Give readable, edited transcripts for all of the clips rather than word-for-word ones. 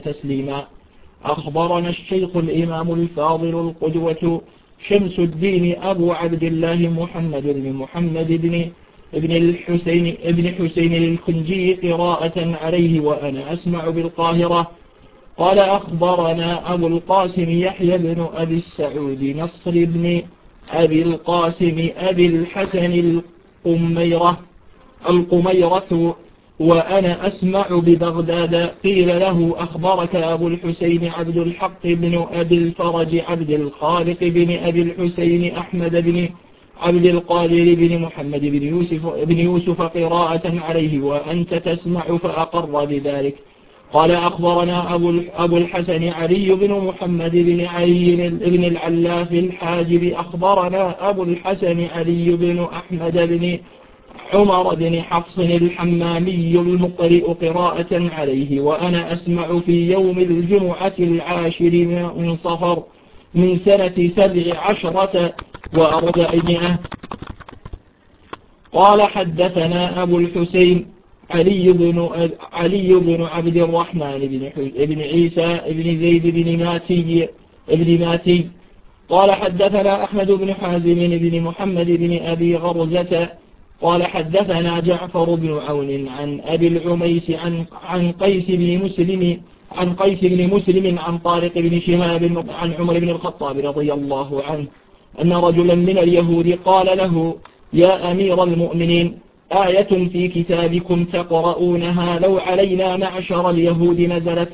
تسليما. أخبرنا الشيخ الإمام الفاضل القدوة شمس الدين أبو عبد الله محمد بن محمد ابن حسين الخنجي قراءة عليه وأنا أسمع بالقاهرة. قال أخبرنا أبو القاسم يحيى بن أبي السعود نصر بن أبي القاسم أبي الحسن القميرة وأنا أسمع ببغداد. قيل له أخبرك أبو الحسين عبد الحق بن أبي الفرج عبد الخالق بن أبي الحسين أحمد بن عبد القادر بن محمد بن يوسف قراءة عليه وأنت تسمع فأقر بذلك. قال أخبرنا أبو الحسن علي بن محمد بن علي بن العلاف الحاجب. أخبرنا أبو الحسن علي بن أحمد بن عمر بن حفص الحمامي المقرئ قراءة عليه وأنا أسمع في يوم الجمعة 10 من صفر من سنة 17 و400. قال حدثنا أبو الحسين علي بن عبد الرحمن بن عيسى بن زيد بن ماتي قال حدثنا أحمد بن حازم بن محمد بن أبي غرزة قال حدثنا جعفر بن عون عن أبي العميس عن قيس بن مسلم عن طارق بن شهاب عن عمر بن الخطاب رضي الله عنه أن رجلا من اليهود قال له يا أمير المؤمنين آية في كتابكم تقرؤونها لو علينا معشر اليهود نزلت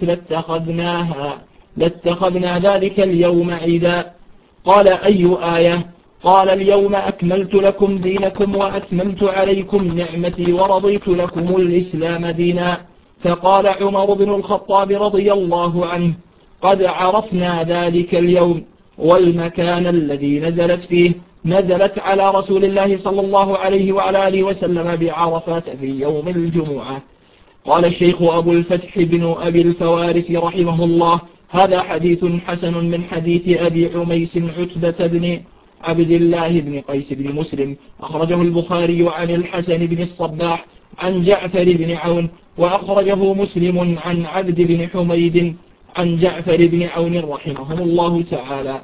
لاتخذنا ذلك اليوم عيدا. قال أي آية؟ قال اليوم أكملت لكم دينكم وأتممت عليكم نعمتي ورضيت لكم الإسلام دينا. فقال عمر بن الخطاب رضي الله عنه قد عرفنا ذلك اليوم والمكان الذي نزلت فيه. نزلت على رسول الله صلى الله عليه وعلى آله وسلم بعرفات في يوم الجمعة. قال الشيخ أبو الفتح بن أبي الفوارس رحمه الله هذا حديث حسن من حديث أبي عميس عتبة بن عبد الله بن قيس بن مسلم أخرجه البخاري عن الحسن بن الصباح عن جعفر بن عون وأخرجه مسلم عن عبد بن حميد عن جعفر بن عون رحمهم الله تعالى.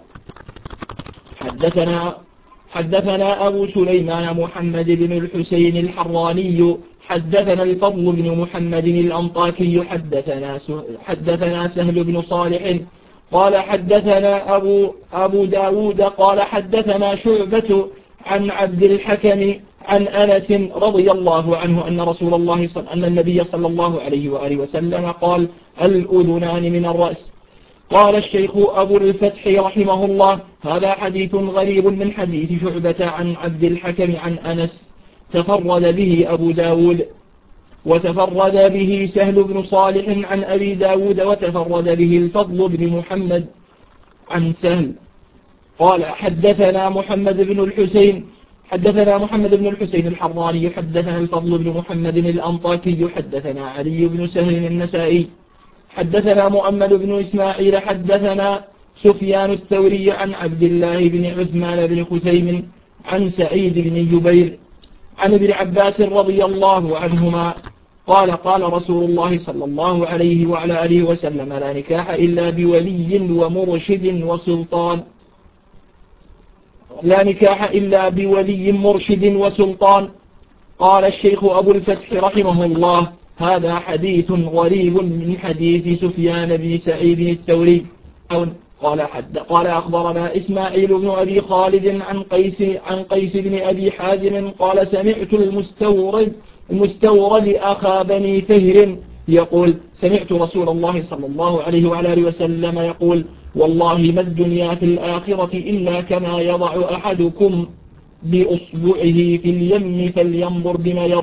حدثنا أبو سليمان محمد بن الحسين الحراني حدثنا الفضل بن محمد الأنطاكي حدثنا سهل بن صالح قال حدثنا أبو داود قال حدثنا شعبة عن عبد الحكم عن أنس رضي الله عنه أن النبي صلى الله عليه وآله وسلم قال الأذنان من الرأس. قال الشيخ أبو الفتح رحمه الله هذا حديث غريب من حديث شعبة عن عبد الحكم عن أنس تفرد به أبو داود وتفرد به سهل بن صالح عن أبي داود وتفرد به الفضل بن محمد عن سهل. قال حدثنا محمد بن الحسين الحراني حدثنا الفضل بن محمد الأنطاكي حدثنا علي بن سهل النسائي حدثنا مؤمل بن إسماعيل حدثنا سفيان الثوري عن عبد الله بن عثمان بن خثيم عن سعيد بن جبير عن ابن عباس رضي الله عنهما قال قال رسول الله صلى الله عليه وعلى آله وسلم لا نكاح إلا بولي ومرشد وسلطان قال الشيخ أبو الفتح رحمه الله هذا حديث غريب من حديث سفيان بن سعيد الثوري. قال أخبرنا إسماعيل بن أبي خالد عن قيس بن أبي حازم قال سمعت المستورد أخا بني فهر يقول سمعت رسول الله صلى الله عليه وعلى آله وسلم يقول والله ما الدنيا في الآخرة إلا كما يضع أحدكم بأصبعه في اليم فلينظر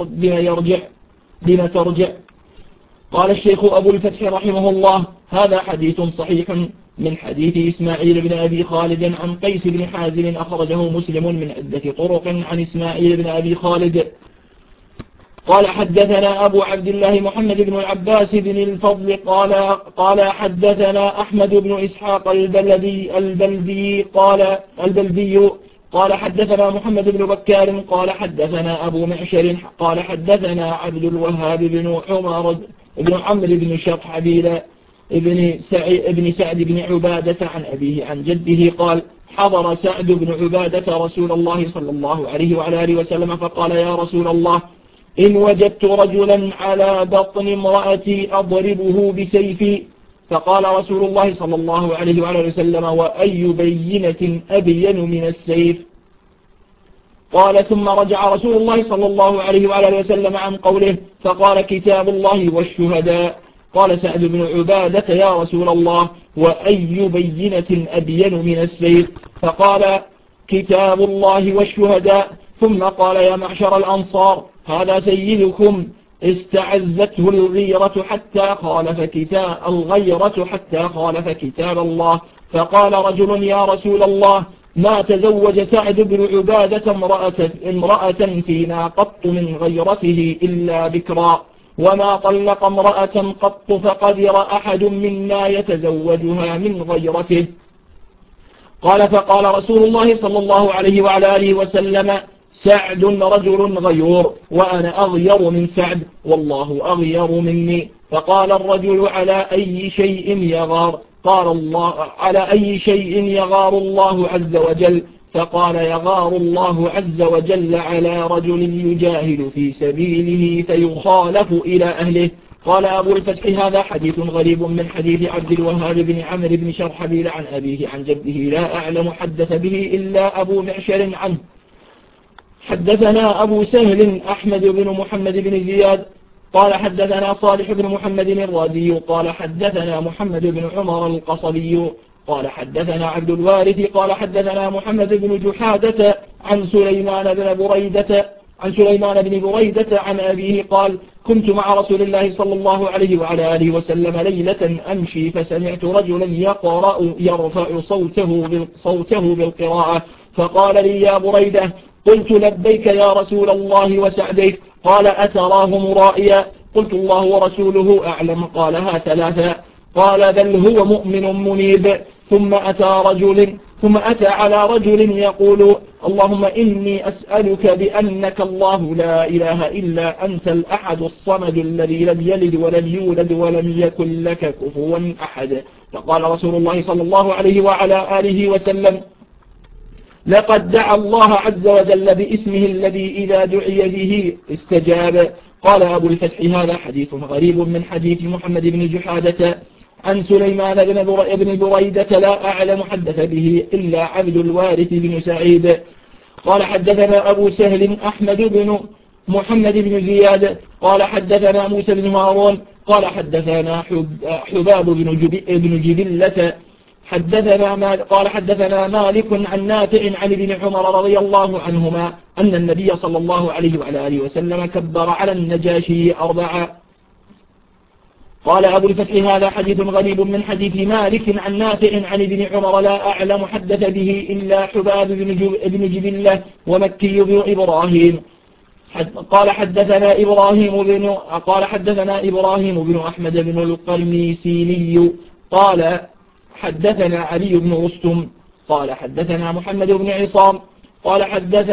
بما ترجع. قال الشيخ أبو الفتح رحمه الله هذا حديث صحيح من حديث إسماعيل بن أبي خالد عن قيس بن حازم أخرجه مسلم من عدة طرق عن إسماعيل بن أبي خالد. قال حدثنا أبو عبد الله محمد بن العباس بن الفضل قال حدثنا أحمد بن إسحاق البلدي قال حدثنا محمد بن بكار قال حدثنا أبو معشر قال حدثنا عبد الوهاب بن عمرو بن شرحبيل ابن سعد بن عبادة عن أبيه عن جده قال حضر سعد بن عبادة رسول الله صلى الله عليه وعلى آله وسلم فقال يا رسول الله إن وجدت رجلا على بطن امرأتي أضربه بسيفي فقال رسول الله صلى الله عليه وعلى آله وسلم وأي بينة أبين من السيف قال ثم رجع رسول الله صلى الله عليه وعلى آله وسلم عن قوله فقال كتاب الله والشهداء قال سعد بن عبادة يا رسول الله وأي بينة أبين من السيف فقال كتاب الله والشهداء ثم قال يا معشر الأنصار هذا سيدكم استعزته الغيرة حتى خالف كتاب الله فقال رجل يا رسول الله ما تزوج سعد بن عبادة امرأة فينا قط من غيرته إلا بكرا وما طلق امرأة قط فقدر أحد منا يتزوجها من غيرته قال فقال رسول الله صلى الله عليه وعلى آله وسلم سعد رجل غيور وأنا أغير من سعد والله أغير مني فقال الرجل على أي شيء يغار قال الله على أي شيء يغار الله عز وجل فقال يغار الله عز وجل على رجل يجاهد في سبيله فيخالف إلى أهله قال أبو الفتح هذا حديث غريب من حديث عبد الوهاب بن عمرو بن شرحبيل عن أبيه عن جده لا أعلم حدث به إلا أبو معشر عنه حدثنا أبو سهل أحمد بن محمد بن زياد قال حدثنا صالح بن محمد الرازي قال حدثنا محمد بن عمر القصبي قال حدثنا عبد الوارث قال حدثنا محمد بن جحادة عن سليمان بن بريدة عن أبيه قال كنت مع رسول الله صلى الله عليه وعلى آله وسلم ليلة أمشي فسمعت رجلا يرفع صوته بالقراءة فقال لي يا بريدة قلت لبيك يا رسول الله وسعديك قال أتراه مرائيا قلت الله ورسوله أعلم قالها ثلاثا قال بل هو مؤمن منيب ثم أتى على رجل يقول اللهم إني أسألك بأنك الله لا إله إلا أنت الأحد الصمد الذي لم يلد ولم يولد ولم يكن لك كفوا أحد فقال رسول الله صلى الله عليه وعلى آله وسلم لقد دعا الله عز وجل باسمه الذي إذا دعي به استجاب قال أبو الفتح هذا حديث غريب من حديث محمد بن جحادة عن سليمان بن بريدة لا أعلم حدث به إلا عبد الوارث بن سعيد قال حدثنا أبو سهل أحمد بن محمد بن زياد قال حدثنا موسى بن هارون قال حدثنا حباب بن جبلة قال حدثنا مالك عن نافع عن ابن عمر رضي الله عنهما أن النبي صلى الله عليه وعلى آله وسلم كبر على النجاشي 4. قال أبو الفتح هذا حديث غريب من حديث مالك عن نافع عن ابن عمر لا أعلم حدث به إلا حباب بن جبلة ومكي بن إبراهيم قال حدثنا إبراهيم بن أحمد بن القرميسيني قال حدثنا علي بن رستم قال حدثنا محمد بن عصام قال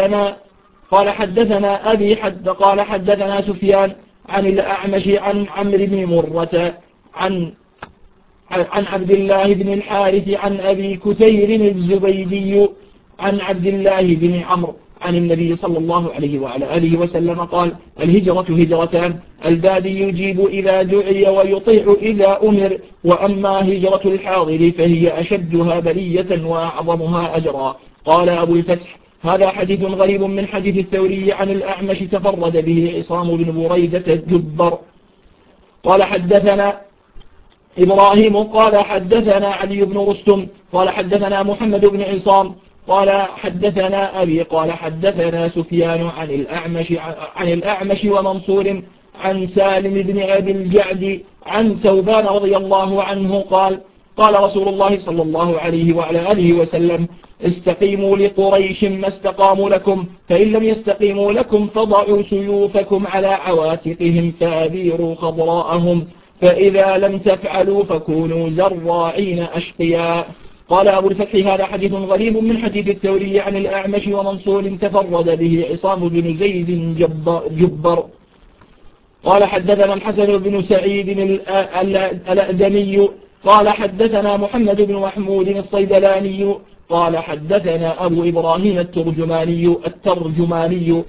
حدثنا أبي قال حدثنا سفيان عن الأعمش عن عمرو بن مرة عن عبد الله بن الحارث عن أبي كثير الزبيدي عن عبد الله بن عمرو عن النبي صلى الله عليه وعلى آله وسلم قال الهجرة هجرتان البادي يجيب إذا دعي ويطيع إذا أمر وأما هجرة الحاضر فهي أشدها بلية وأعظمها أجرا قال أبو الفتح هذا حديث غريب من حديث الثوري عن الأعمش تفرد به عصام بن بريدة الجبر قال حدثنا إبراهيم قال حدثنا علي بن رستم قال حدثنا محمد بن عصام قال حدثنا أبي قال حدثنا سفيان عن الأعمش ومنصور عن سالم بن أبي الجعد عن ثوبان رضي الله عنه قال رسول الله صلى الله عليه وعلى آله وسلم استقيموا لقريش ما استقاموا لكم فإن لم يستقيموا لكم فضعوا سيوفكم على عواتقهم فأبيروا خضراءهم فإذا لم تفعلوا فكونوا زراعين أشقياء قال أبو الفتح هذا حديث غريب من حديث الثوري عن الأعمش ومنصور تفرد به عصام بن زيد جبر قال حدثنا الحسن بن سعيد الأدمي قال حدثنا محمد بن محمود الصيدلاني قال حدثنا أبو إبراهيم الترجماني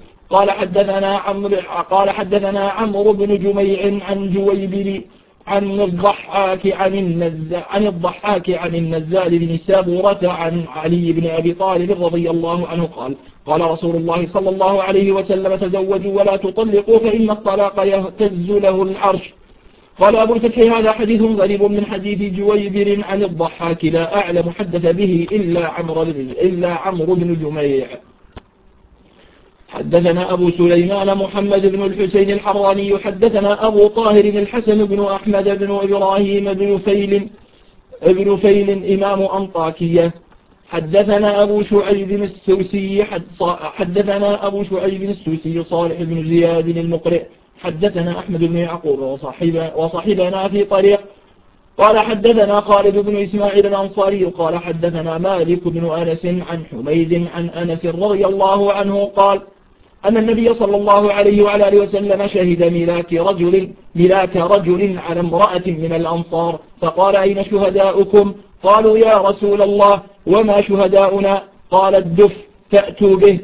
قال حدثنا عمرو بن جميع عن جويبر عن الضحاك عن النزال بن سابورة عن علي بن أبي طالب رضي الله عنه قال قال رسول الله صلى الله عليه وسلم تزوجوا ولا تطلقوا فإن الطلاق يهتز له العرش. قال أبو الفتح هذا حديث غريب من حديث جويبر عن الضحاك لا أعلم حدث به إلا عمرو بن جميع. حدثنا أبو سليمان محمد بن الحسين الحراني حدثنا أبو طاهر الحسن بن أحمد بن إبراهيم بن فيل إمام أنطاكية حدثنا أبو شعيب السوسي صالح بن زياد المقرئ حدثنا أحمد بن يعقوب وصاحبنا في طريق قال حدثنا خالد بن إسماعيل الأنصاري قال حدثنا مالك بن أنس عن حميد عن أنس رضي الله عنه قال أن النبي صلى الله عليه وعلى آله وسلم شهد ملاك رجل على امرأة من الأنصار فقال أين شهداؤكم؟ قالوا يا رسول الله وما شهداؤنا؟ قال الدف فأتوا به.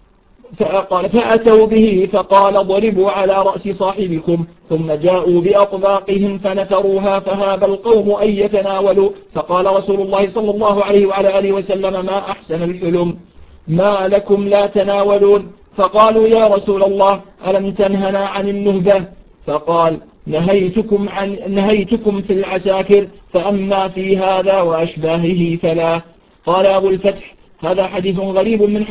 فأتوا به فقال ضربوا على رأس صاحبكم ثم جاءوا بأطباقهم فنثروها فهاب القوم أن يتناولوا فقال رسول الله صلى الله عليه وعلى آله وسلم ما أحسن الحلم ما لكم لا تناولون؟ فقالوا يا رسول الله ألم تنهنا عن النهبة؟ فقال نهيتكم في العساكر فأما في هذا وأشباهه فلا. قال أبو الفتح هذا حديث غريب من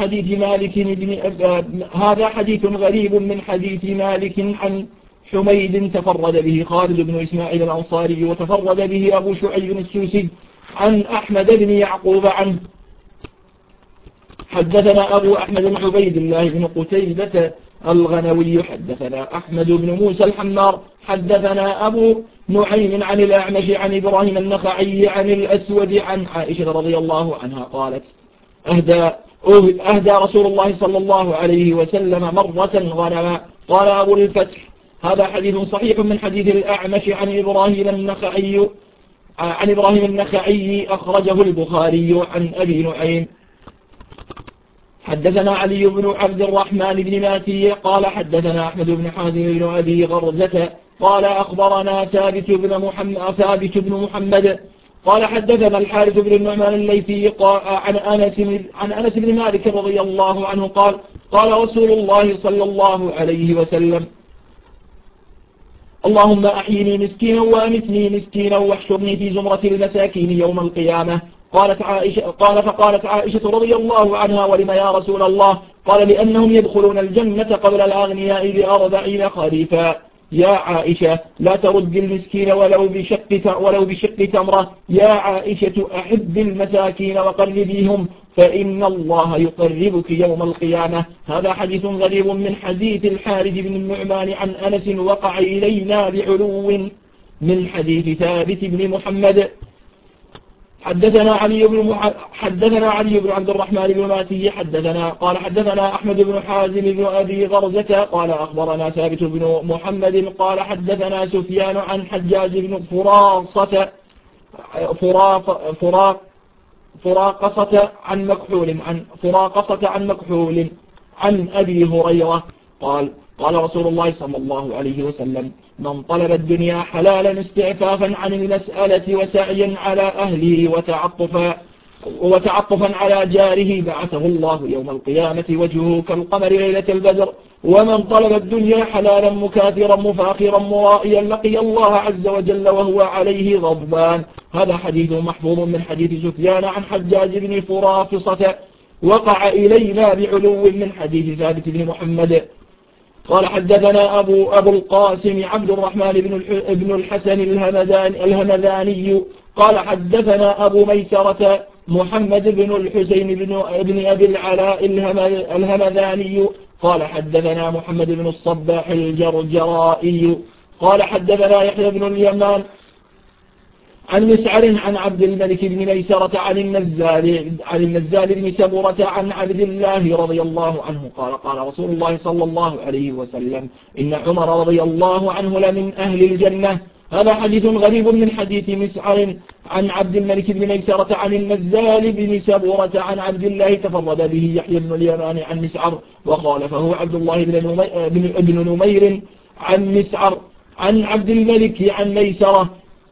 حديث مالك عن حميد تفرد به خالد بن إسماعيل الأنصاري وتفرد به أبو شعيب السوسي عن أحمد بن يعقوب عنه. حدثنا أبو أحمد بن عبيد الله بن قتيبة الغنوي حدثنا أحمد بن موسى الحمار حدثنا أبو نعيم عن الأعمش عن إبراهيم النخعي عن الأسود عن عائشة رضي الله عنها قالت أهدى رسول الله صلى الله عليه وسلم مرة غنما. قال أبو الفتح هذا حديث صحيح من حديث الأعمش عن إبراهيم النخعي أخرجه البخاري عن أبي نعيم. حدثنا علي بن عبد الرحمن بن ماتي قال حدثنا أحمد بن حازم بن أبي غرزة قال أخبرنا ثابت بن محمد قال حدثنا الحارث بن النعمان الليثي عن أنس بن مالك رضي الله عنه قال رسول الله صلى الله عليه وسلم اللهم أحيني مسكينا وأمتني مسكينا واحشرني في زمرة المساكين يوم القيامة. فقالت عائشة رضي الله عنها ولم يا رسول الله؟ قال لأنهم يدخلون الجنة قبل الأغنياء ب40 خريفا. يا عائشة لا ترد المسكين ولو بشق تمرة. يا عائشة أحب المساكين وقربيهم فإن الله يقربك يوم القيامة. هذا حديث غريب من حديث الحارث بن النعمان عن أنس وقع إلينا بعلو من حديث ثابت بن محمد. حدثنا علي بن عبد الرحمن بن ماتي قال حدثنا أحمد بن حازم بن أبي غرزة قال أخبرنا ثابت بن محمد قال حدثنا سفيان عن حجاج بن فراقصة عن مكحول عن أبي هريرة قال رسول الله صلى الله عليه وسلم من طلب الدنيا حلالا استعفافا عن المسألة وسعيا على أهله وتعطفا على جاره بعثه الله يوم القيامة وجهه كالقمر ليلة البدر. ومن طلب الدنيا حلالا مكاثرا مفاخرا مرائيا لقي الله عز وجل وهو عليه غضبان. هذا حديث محفوظ من حديث سفيان عن حجاج بن فرافصة وقع إلينا بعلو من حديث ثابت بن محمد. قال حدثنا أبو القاسم عبد الرحمن بن الحسن الهمذاني قال حدثنا أبو ميسرة محمد بن الحسين بن أبي العلاء الهمذاني قال حدثنا محمد بن الصباح الجرجرائي قال حدثنا يحيى بن اليمان عن مسعر عن عبد الملك بن ميسرة عن النزال بن سبرة عن عبد الله رضي الله عنه قال رسول الله صلى الله عليه وسلم إن عمر رضي الله عنه لمن أهل الجنة هذا حديث غريب من حديث مسعر عن عبد الملك بن ميسرة عن النزال بن سبورة عن عبد الله تفرد به يحيى بن اليمان عن مسعر وخالفه عبد الله بن نمير عن مسعر عن عبد الملك عن ميسرة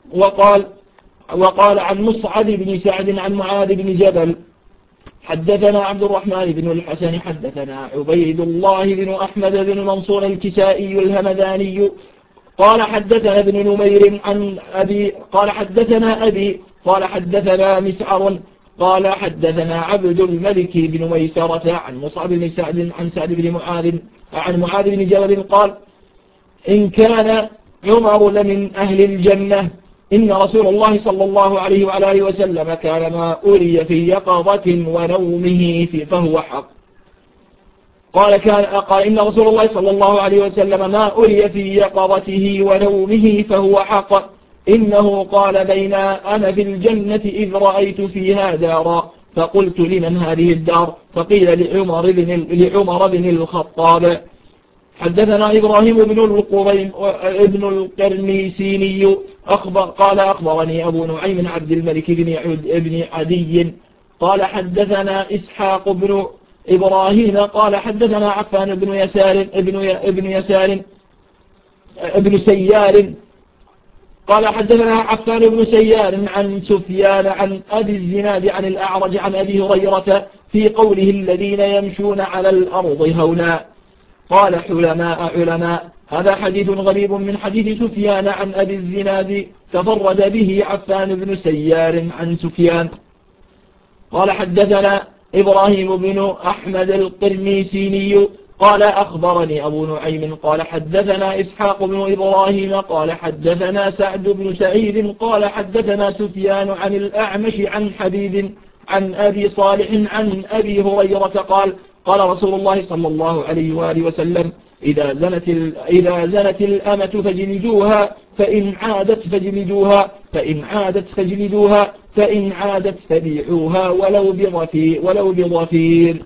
وقال عن مصعب بن سعد عن معاذ بن جبل حدثنا عبد الرحمن بن الحسن حدثنا عبيد الله بن أحمد بن منصور الكسائي الهمداني قال حدثنا ابن نمير عن أبي قال حدثنا أبي قال حدثنا مسعر قال حدثنا عبد الملك بن ميسرة عن مصعب بن سعد عن سعد بن معاذ عن معاذ بن جبل قال إن كان عمر لمن أهل الجنة إن رسول الله صلى الله عليه وعلى آله وسلم كان ما أري في يقظة ونومه فهو حق. قال إن رسول الله صلى الله عليه وسلم ما أري في يقظته ونومه فهو حق. إنه قال بين أنا في الجنة إذ رأيت فيها دارا فقلت لمن هذه الدار فقيل لعمر بن الخطاب. حدثنا إبراهيم بن القرنيسيني قال أخبرني أبو نعيم عبد الملك بن عدي قال حدثنا إسحاق بن إبراهيم قال حدثنا عفان بن يسار ابن سيار قال حدثنا عفان بن سيار عن سفيان عن أبي الزناد عن الأعرج عن أبي هريرة في قوله الذين يمشون على الأرض هونا قال علماء. هذا حديث غريب من حديث سفيان عن أبي الزناد تفرد به عفان بن سيار عن سفيان. قال حدثنا إبراهيم بن أحمد القرنيسيني قال أخبرني أبو نعيم قال حدثنا إسحاق بن إبراهيم قال حدثنا سعد بن سعيد قال حدثنا سفيان عن الأعمش عن حبيب عن أبي صالح عن أبي هريرة قال رسول الله صلى الله عليه وآله وسلم إذا زنت الأمة فجلدوها فإن عادت فجلدوها فإن عادت فبيعوها ولو بضفير.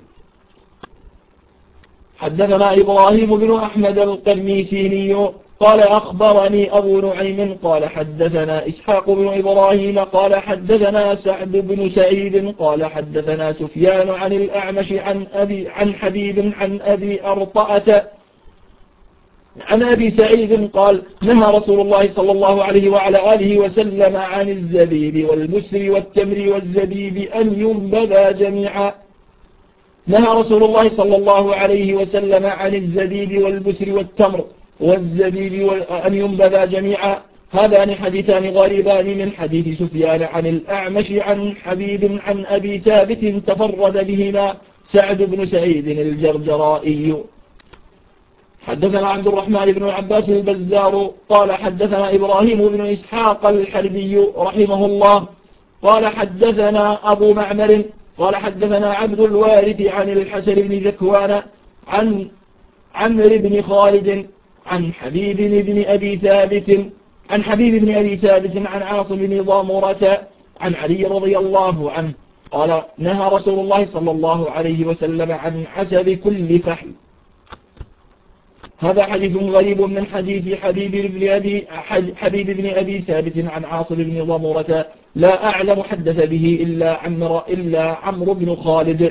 حدثنا إبراهيم بن أحمد القرنيسيني قال أخبرني أبو نعيم قال حدثنا إسحاق بن إبراهيم قال حدثنا سعد بن سعيد قال حدثنا سفيان عن الأعمش عن حبيب عن أبي أرطأة عن أبي سعيد قال نهى رسول الله صلى الله عليه وعلى آله وسلم عن الزبيب والبسر والتمر والزبيب أن ينبذا جميعا. نهى رسول الله صلى الله عليه وسلم عن الزبيب والبسر والتمر والزبيب أن ينبذا جميعا. هذان حديثان غريبان من حديث سفيان عن الأعمش عن حبيب عن أبي ثابت تفرد بهما سعد بن سعيد الجرجرائي. حدثنا عبد الرحمن بن العباس البزار قال حدثنا إبراهيم بن إسحاق الحربي رحمه الله قال حدثنا أبو معمر قال حدثنا عبد الوارث عن الحسن بن ذكوان عن عمرو بن خالد عن حبيب بن أبي ثابت عن عاصم بن ضامرة عن علي رضي الله عنه قال نهى رسول الله صلى الله عليه وسلم عن حسب كل فحل. هذا حديث غريب من حديث حبيب بن أبي ثابت عن عاصم بن ضمرة لا أعلم حدث به إلا عمرو بن خالد.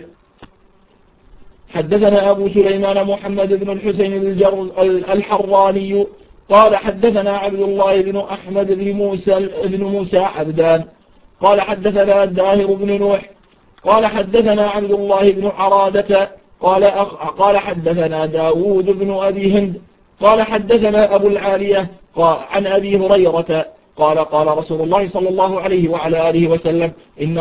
حدثنا أبو سليمان محمد بن الحسين الحراني قال حدثنا عبد الله بن أحمد بن موسى عبدان قال حدثنا الداهر بن نوح قال حدثنا عبد الله بن عرادة قال حدثنا داود بن أبي هند قال حدثنا أبو العالية عن أبي هريرة قال رسول الله صلى الله عليه وعلى آله وسلم إن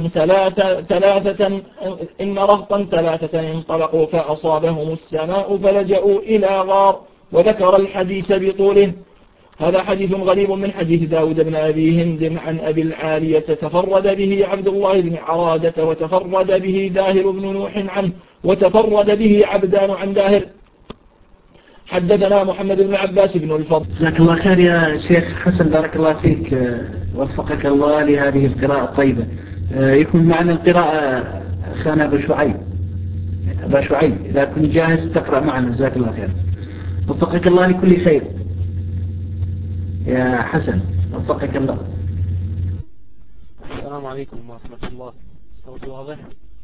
رهطا ثلاثة انطلقوا فأصابهم السماء فلجأوا إلى غار وذكر الحديث بطوله. هذا حديث غريب من حديث داود بن أبي هند عن أبي العالية تفرد به عبد الله بن عرادة وتفرد به داهر بن نوح عنه وتفرد به عبدان عن داهر. حدثنا محمد بن عباس بن الفضل. جزاك الله خير يا شيخ حسن بارك الله فيك وفقك الله لهذه القراءة الطيبة. يكون معنا القراءة أخانا أبا شعيب إذا كنت جاهز تقرأ معنا جزاك الله خير وفقك الله لكل خير. يا حسن وفقك الله. السلام عليكم ورحمة الله. الصوت واضح؟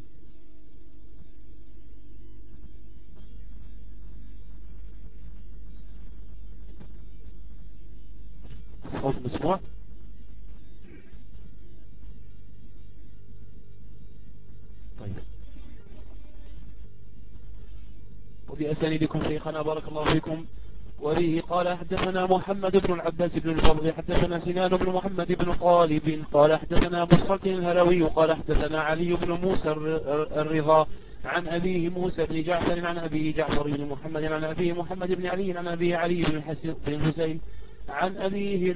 الصوت مسموع؟ طيب. وبأسانيدكم شيخنا بارك الله فيكم. وبه قال حدثنا محمد بن العباس بن الفضل حدثنا سنان بن محمد بن طالب قال حدثنا أبو الصلت الهروي قال حدثنا علي بن موسى الرضا عن أبيه موسى بن جعفر عن أبيه جعفر بن محمد عن أبيه محمد بن علي عن أبيه علي بن الحسين عن أبيه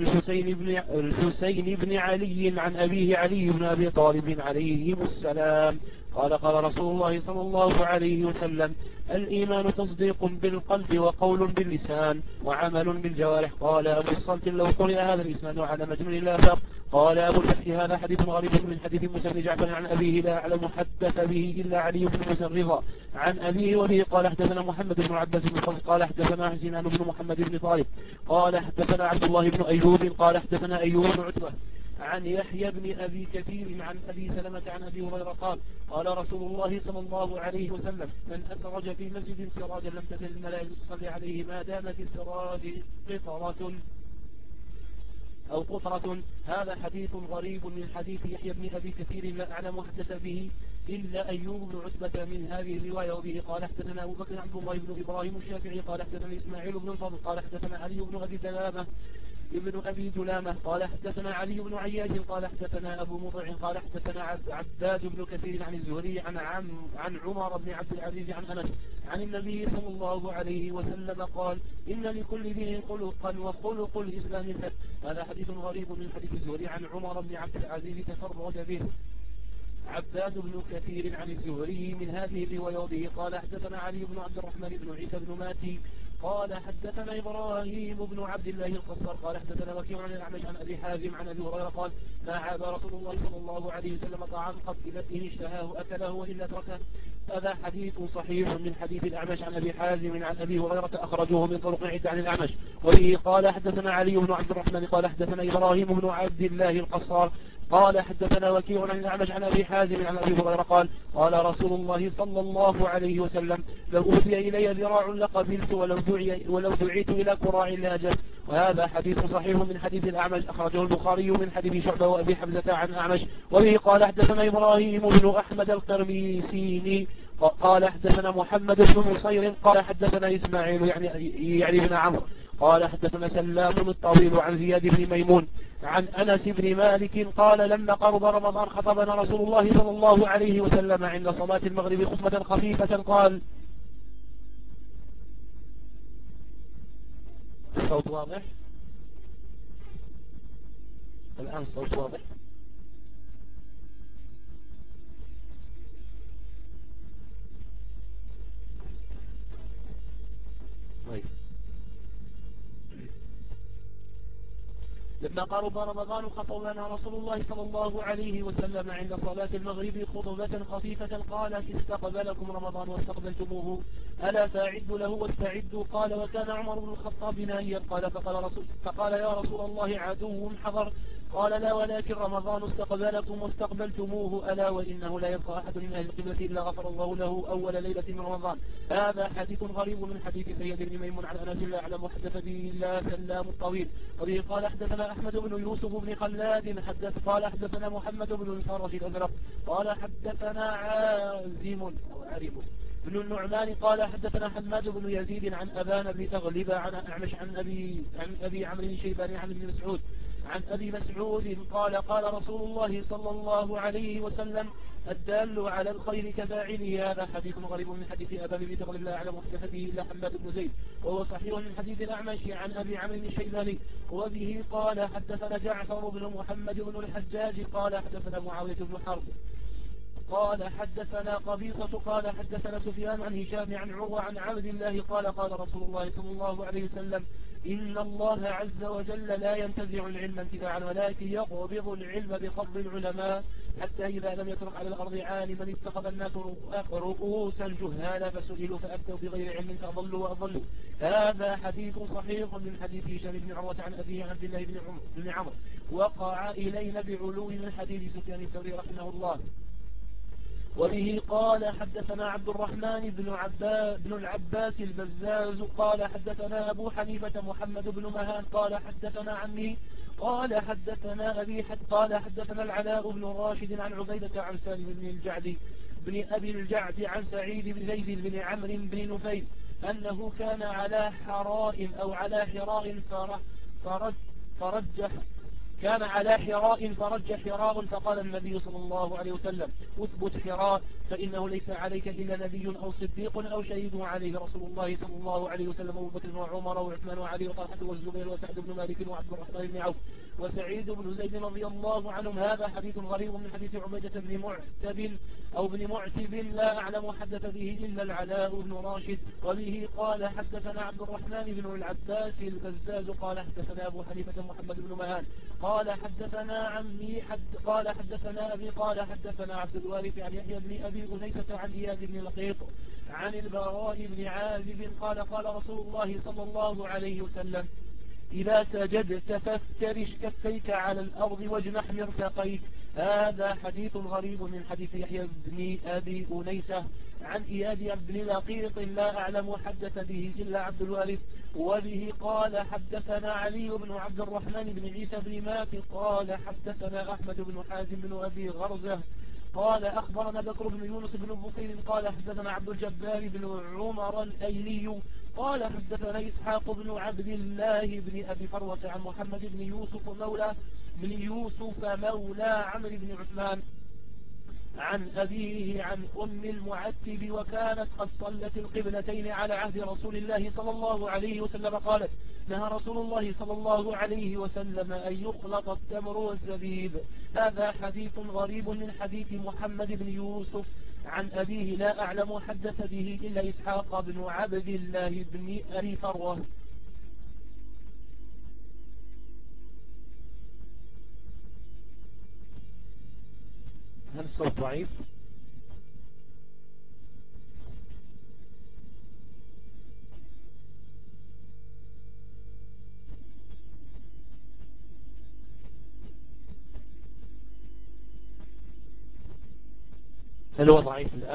الحسين بن علي عن أبيه علي بن أبي طالب عليهم السلام قال قال رسول الله صلى الله عليه وسلم الإيمان تصديق بالقلب وقول باللسان وعمل بالجوارح. قال أبو الصلت لو قرئ هذا الإسناد على مجنون لا فرق. قال أبو الفتح هذا حديث غريب من حديث موسى بن جعفر عن أبيه لا أعلم حدث به إلا علي بن موسى الرضا عن أبيه وبه قال حدثنا محمد بن عباس بن فضل قال حدثنا سنان بن محمد بن طالب قال حدثنا عبد الله بن أيوب قال حدثنا أيوب بن عتبة عن يحيى بن أبي كثير عن أبي سلمة عن أبي هريرة قال قال رسول الله صلى الله عليه وسلم من أسرج في مسجد سراجا لم تزل الملائكة تصلي عليه ما دامت السراج قطرة أو قطرة. هذا حديث غريب من حديث يحيى بن أبي كثير لا أعلم حدث به إلا أيوب بن عتبة من هذه الرواية. وبه قال حدثنا أبو بكر عبد الله بن إبراهيم الشافعي قال حدثنا إسماعيل بن الفضل قال حدثنا علي بن أبي دلامة قال حدثنا علي بن عياش قال حدثنا أبو مطع قال حدثنا عباد بن كثير عن الزهري عن عمر بن عبد العزيز عن أنس عن النبي صلى الله عليه وسلم قال إن لكل دين خلقا وخلق الإسلام الحق. هذا حديث غريب من حديث الزهري عن عمر بن عبد العزيز تفرد به عباد بن كثير عن الزهري من هذه الرواية. وبه قال حدثنا علي بن عبد الرحمن بن عيسى بن ماتي قال حدثنا إبراهيم بن عبد الله القصار قال حدثنا وكيع عن الأعمش عن أبي حازم عن أبي هريرة قال ما عاب رسول الله صلى الله عليه وسلم طعام قط إن اشتهاه أكله وإلا تركه. هذا حديث صحيح من حديث الأعمش عن أبي حازم عن أبي هريرة أخرجوه من طرق عدة عن الأعمش. وبه قال حدثنا علي بن عبد الرحمن قال حدثنا إبراهيم بن عبد الله القصار قال حدثنا وكيع عن الأعمش عن أبي حازم عن أبي هريرة قال قال رسول الله صلى الله عليه وسلم لو أهدي إلي ذراع لقبلت ولو دعيت إلى كراع لاجت. وهذا حديث صحيح من حديث الأعمش أخرجه البخاري من حديث شعبة وأبي حمزة عن الأعمش. وبه قال حدثنا إبراهيم بن أحمد القرميسيني قال حدثنا محمد بن مصير قال حدثنا إسماعيل يعني ابن عمرو قال حدثنا سلام الطويل عن زياد بن ميمون عن أنس بن مالك قال لما قرب رمضان خطبنا رسول الله صلى الله عليه وسلم عند صلاة المغرب خطبة خفيفة قال الصوت واضح؟ الآن الصوت واضح؟ طيب. لما قرب رمضان خطبنا رسول الله صلى الله عليه وسلم عند صلاة المغرب خطبة خفيفة قال استقبلكم رمضان واستقبلتموه ألا فأعدوا له واستعدوا. قال وكان عمر بن الخطاب نائيا قال فقال يا رسول الله عدو حضر قال لا ولكن رمضان استقبلكم واستقبلتموه ألا وإنه لا يبقى أحد من أهل القبلة إلا غفر الله له أول ليلة من رمضان. هذا حديث غريب من حديث سيد بن ميمون عن أنس لا أعلم حدث به إلا سلام الطويل. وبه قال حدثنا أحمد بن يوسف بن خلاد قال حدثنا محمد بن الفرج الأزرق قال حدثنا عازم أو عارم بن النعمان قال حدثنا حماد بن يزيد عن أبان بن تغلب عن أعمش عن أبي عمرو الشيباني عن ابن مسعود عن أبي مسعود قال قال رسول الله صلى الله عليه وسلم الدال على الخير كفاعله. هذا حديث غريب من حديث أبان بن تغلب لا أعلم حدث به إلا حماد بن زيد وهو صحيح من حديث الأعمش عن أبي عمرو الشيباني. وبه قال حدثنا جعفر بن محمد بن الحجاج قال حدثنا معاوية بن حرب قال حدثنا قبيصة قال حدثنا سفيان عن هشام عن عروة عن عبد الله قال قال رسول الله صلى الله عليه وسلم إن الله عز وجل لا ينتزع العلم انتزاعا ولكن يقبض العلم بقبض العلماء حتى إذا لم يترك على الأرض عالما اتخذ الناس رؤوسا جهالا فسئلوا فأفتوا بغير علم فأضلوا وأضلوا. هذا حديث صحيح من حديث هشام بن عروة عن أبيه عبد الله بن عمرو وقع إلينا بعلو من حديث سفيان الثوري رحمه الله. وبه قال حدثنا عبد الرحمن بن العباس البزاز قال حدثنا أبو حنيفة محمد بن مهان قال حدثنا عمي قال حدثنا أبي قال حدثنا العلاء بن راشد عن عبيدة عن سالم بن الجعد بن أبي الجعد عن سعيد بن زيد بن عمرو بن نفيل أنه كان على حراء أو على حراء فرجح كان على حراء فرج حراء فقال النبي صلى الله عليه وسلم اثبت حراء فإنه ليس عليك إلا نبي أو صديق أو شهيد عليه رسول الله صلى الله عليه وسلم أبو بكر وعمر وعثمان وعلي وطلحة والزبير وسعد بن مالك وعبد الرحمن بن عوف وسعيد بن زيد رضي الله عنهم. هذا حديث غريب من حديث عبيدة بن معتب أو بن معتب لا أعلم حدث به إلا العلاء بن راشد. وبه قال حدثنا عبد الرحمن بن العباس البزاز قال حدثنا أبو حنيفة محمد بن مهان قال حدثنا عمي قال حدثنا أبي قال حدثنا عبد الوارث عن يحيى بن أبي أنيسة عن إياد بن لقيط عن البراء بن عازب قال قال رسول الله صلى الله عليه وسلم إذا سجدت فافترش كفيك على الأرض واجنح مرفقيك. هذا حديث غريب من حديث يحيى بن أبي أنيسة عن إياد بن لقيط لا أعلم حدث به إلا عبد الوارث. وبه قال حدثنا علي بن عبد الرحمن بن عيسى بن مات قال حدثنا أحمد بن حازم بن أبي غرزة قال أخبرنا بكر بن يونس بن بكير قال حدثنا عبد الجبار بن عمر الأيلي قال حدثنا إسحاق بن عبد الله بن أبي فروة عن محمد بن يوسف مولى عمرو بن عثمان عن أبيه عن أم المعتب وكانت قد صلت القبلتين على عهد رسول الله صلى الله عليه وسلم قالت نهى رسول الله صلى الله عليه وسلم أن يخلط التمر والزبيب. هذا حديث غريب من حديث محمد بن يوسف عن أبيه لا أعلم حدث به إلا إسحاق بن عبد الله بن أبي فروة. هل الصوت ضعيف؟ هل هو ضعيف الآن؟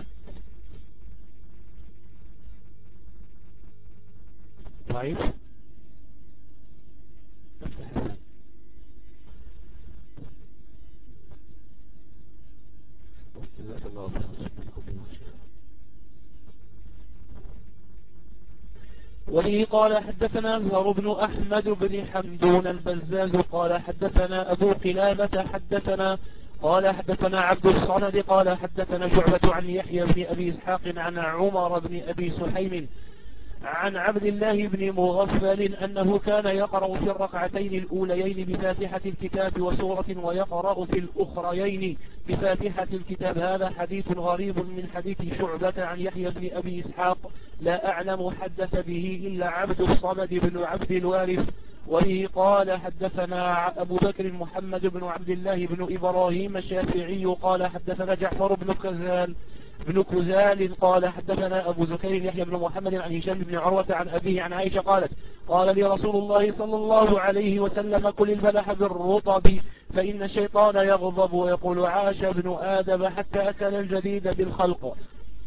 ضعيف؟ حسن. جزاك الله خيرا. وبه قال حدثنا زهر بن أحمد بن حمدون البزاز قال حدثنا أبو قلابة حدثنا قال حدثنا عبد الصمد قال حدثنا شعبة عن يحيى بن أبي إسحاق عن عمر بن أبي سحيم عن عبد الله بن مغفل أنه كان يقرأ في الركعتين الأوليين بفاتحة الكتاب وسورة ويقرأ في الأخريين بفاتحة الكتاب. هذا حديث غريب من حديث شعبة عن يحيى بن أبي إسحاق لا أعلم حدث به إلا عبد الصمد بن عبد الوارث. وبه قال حدثنا أبو بكر محمد بن عبد الله بن إبراهيم الشافعي قال حدثنا جعفر بن كزال قال حدثنا أبو زكريا يحيى بن محمد عن هشام بن عروة عن أبيه عن عائشة قالت قال لي رسول الله صلى الله عليه وسلم كل البلح بالرطب فإن الشيطان يغضب ويقول عاش ابن آدم حتى أكل الجديد بالخلق.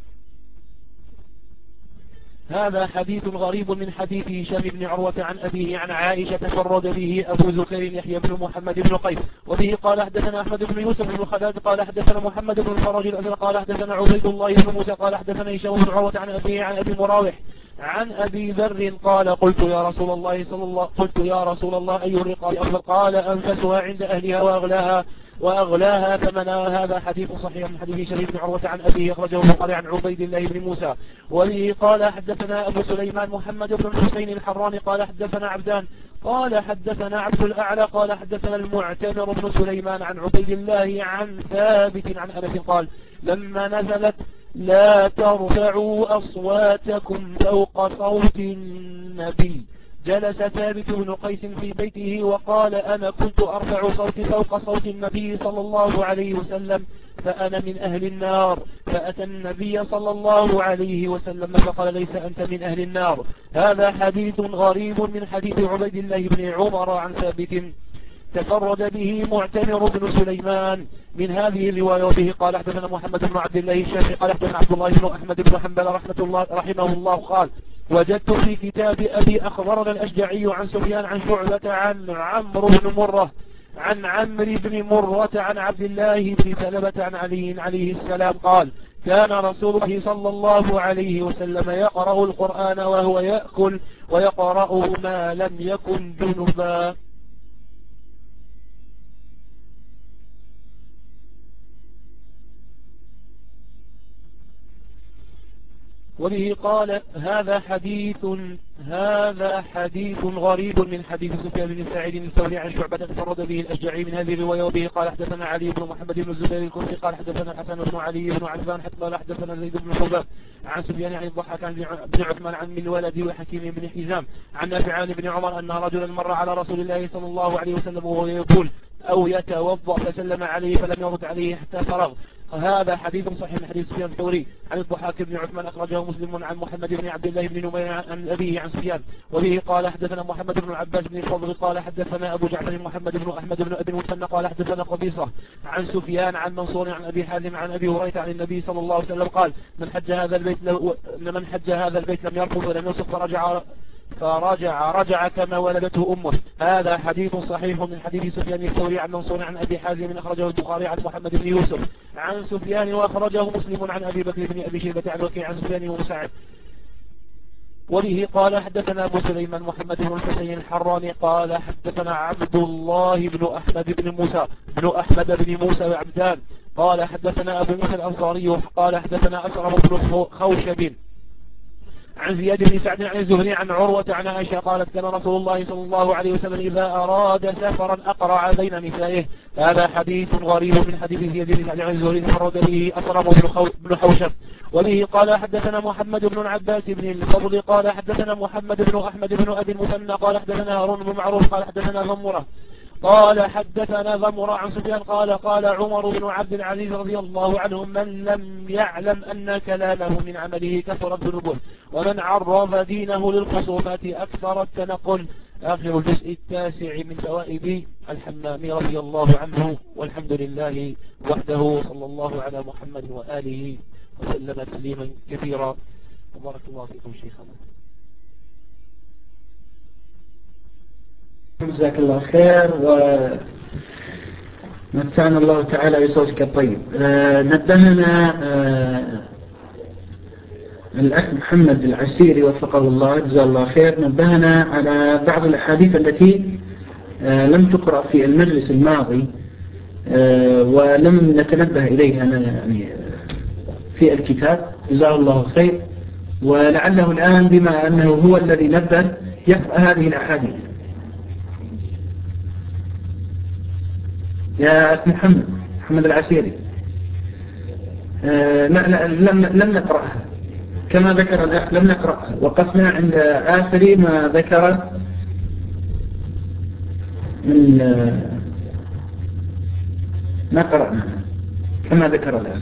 هذا حديث غريب من حديث هشام بن عروة عن أبيه عن عائشة فرد به أبو زكريا يحيى بن محمد بن قيس. وبه قال حدثنا أحمد بن يوسف بن خلاد قال حدثنا محمد بن الفرج الأزرق قال حدثنا عبيد الله بن موسى قال حدثنا هشام بن عروة عن أبيه عن أبي مراوح عن أبي ذر قال قلت يا رسول الله أي الرقاب أفضل قال أنفسها عند أهلها وأغلاها. وأغلاها ثمنها. هذا حديث صحيح من حديث شريف بن عروة عن أبيه أخرجه البخاري عن عبيد الله بن موسى. وبه قال حدثنا أبو سليمان محمد بن الحسين الحراني قال حدثنا عبدان قال حدثنا عبد الأعلى قال حدثنا المعتمر بن سليمان عن عبيد الله عن ثابت عن أنس قال لما نزلت لا ترفعوا أصواتكم فوق صوت النبي جلس ثابت بن قيس في بيته وقال أنا كنت أرفع صوتي فوق صوت النبي صلى الله عليه وسلم فأنا من أهل النار. فأتى النبي صلى الله عليه وسلم فقال ليس أنت من أهل النار. هذا حديث غريب من حديث عبيد الله بن عمر عن ثابت تفرد به معتمر بن سليمان من هذه الرواية. وبه قال حدثنا محمد بن عبد الله الشافعي قال حدثنا عبد الله بن أحمد بن حنبل رحمه الله قال وجدت في كتاب أبي أخبرنا الأشجعي عن سفيان عن شعبة عن عمرو بن مرة عن عبد الله بن سلمة عن علي عليه السلام قال كان رسول الله صلى الله عليه وسلم يقرأ القرآن وهو يأكل ويقرأه ما لم يكن جنبا. وبه قال هذا حديث غريب من حديث سفيان بن سعيد الثوري عن شعبة تفرد به الأشجعي من هذه الرواية. وبه قال حدثنا علي بن محمد بن الزبير الكوفي قال حدثنا الحسن بن علي بن عفان قال حدثنا زيد بن حباب عن سفيان عن الضحاك عن بن عثمان عن من ولد وحكيم بن حزام عن نافع عن ابن عمر أن رجلا مر على رسول الله صلى الله عليه وسلم وهو يقول أو يتوضأ فسلم عليه فلم يرد عليه حتى فرغ. هذا حديث صحيح من حديث سفيان الثوري عن الضحاك بن عثمان أخرجه مسلم عن محمد بن عبد الله بن نمير عن أبيه عن سفيان. وبه قال حدثنا محمد بن العباس بن الفضل قال حدثنا أبو جعفر محمد بن أحمد بن أبي المثنى قال حدثنا قبيصة عن سفيان عن منصور عن أبي حازم عن أبي هريرة عن النبي صلى الله عليه وسلم قال من حج هذا البيت لم يرفض ولم يصف فرجع كما ولدته أمه. هذا حديث صحيح من حديث سفيان الثوري عن منصور عن أبي حازم أخرجه البخاري عن محمد بن يوسف عن سفيان وأخرجه مسلم عن أبي بكر بن أبي شيبة عن وكيع عن سفيان ومسعد. وبه قال حدثنا أبو سليمان محمد بن الحسين الحراني قال حدثنا عبد الله بن أحمد بن موسى وعبدان قال حدثنا أبو موسى الأنصاري قال حدثنا أسرم بن خوشب عن زياد بن سعد عن الزهري عن عروة عن عائشة قالت كان رسول الله صلى الله عليه وسلم إذا أراد سفرا أقرع بين نسائه. هذا حديث غريب من حديث زياد بن سعد عن الزهري تفرد به أسرم بن حوشب. وبه قال حدثنا محمد بن العباس بن الفضل قال حدثنا محمد بن أحمد بن أبي المثنى قال حدثنا هارون بن معروف قال حدثنا ضمرة عن سفيان قال عمر بن عبد العزيز رضي الله عنه من لم يعلم أن كلامه من عمله كثرت ذنوبه ومن عرض دينه للخصومات أكثر التنقل. آخر الجزء 9 من فوائد الحمامي رضي الله عنه. والحمد لله وحده صلى الله على محمد وآله وسلم تسليما كثيرا. وبارك الله فيكم شيخنا. جزاك الله خير ومتعنا الله تعالى بصوتك الطيب. نبهنا الأخ محمد العسيري وفقه الله جزاه الله خير نبهنا على بعض الأحاديث التي لم تقرأ في المجلس الماضي ولم نتنبه إليها يعني في الكتاب جزاه الله خير. ولعله الآن بما أنه هو الذي نبه يقرأ هذه الأحاديث. يا أخي محمد العسيري لم نقرأها كما ذكر الأخ لم نقرأها. وقفنا عند آخر ما ذكر من ما قرأنا كما ذكر الأخ.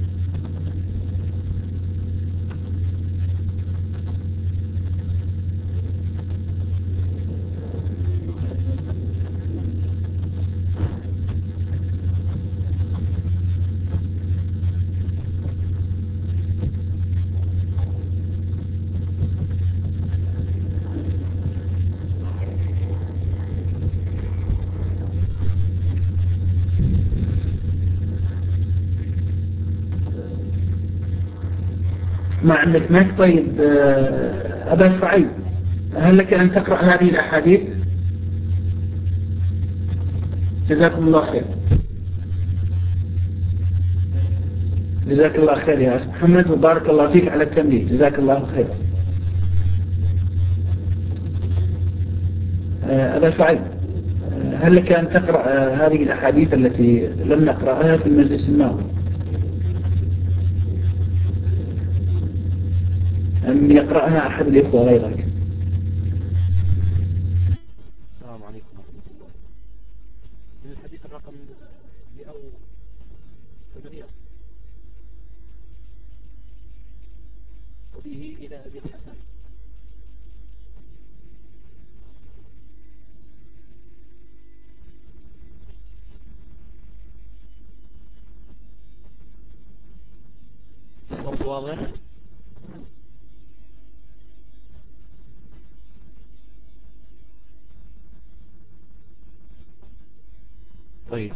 ما عندك ماك؟ طيب أبا شعيب هل لك أن تقرأ هذه الأحاديث؟ جزاكم الله خير. جزاك الله خير يا أخي محمد، وبارك الله فيك على التنبيه، جزاك الله خير. أبا شعيب، هل لك أن تقرأ هذه الأحاديث التي لم نقرأها في المجلس الماضي، أم يقرأها أحد الإخوة غيرك؟ السلام عليكم ورحمة الله. من الحديث الرقم 108 وبه إلى أبي الحسن الصوت واضح؟ طيب.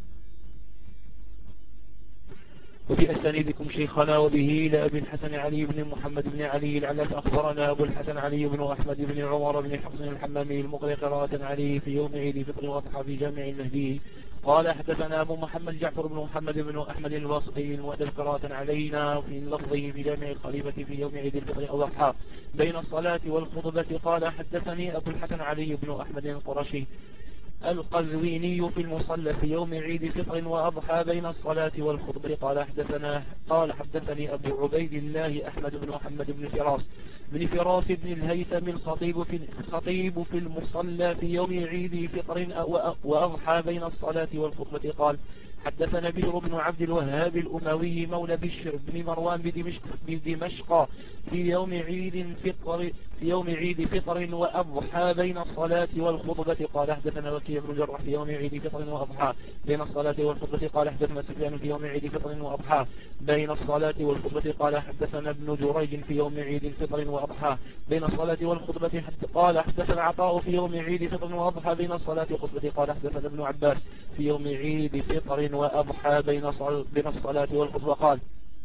وبأسانيدكم شيخنا وبه إلى أبي الحسن علي بن محمد بن علي العلف أخبرنا أبو الحسن علي بن أحمد بن عمر بن حفص الحمامي المقرئ قراءة عليه في يوم عيد فطر وأضحى في جامع المهدي قال حدثنا أبو محمد جعفر بن محمد بن أحمد الواسطي المؤدب قراءة علينا في لفظه في جامع الخليفة في يوم عيد الفطر أو الأضحى بين الصلاة والخطبة. قال حدثني أبو الحسن علي بن أحمد القرشي القزويني في المصلى في يوم عيد فطر وأضحى بين الصلاة والخطبة قال حدثني أبو عبيد الله أحمد بن محمد بن فراس بن الهيثم الخطيب في المصلى في يوم عيد فطر وأضحى بين الصلاة والخطبة قال حدثنا بشر بن عبد الوهاب الأموي مولى بشر بن مروان بدمشق في يوم عيد فطر وأضحى بين الصلاة والخطبة قال حدثنا وكيع بن جراح في يوم عيد فطر وأضحى بين الصلاة والخطبة قال حدثنا سفيان في يوم عيد فطر وأضحى بين الصلاة والخطبة قال حدثنا ابن جريج في يوم عيد فطر وأضحى بين الصلاة والخطبة قال حدثنا عطاء في يوم عيد فطر وأضحى بين الصلاة والخطبة قال حدثنا ابن عباس في يوم عيد فطر وأضحى بين الصلاة والخطبة قال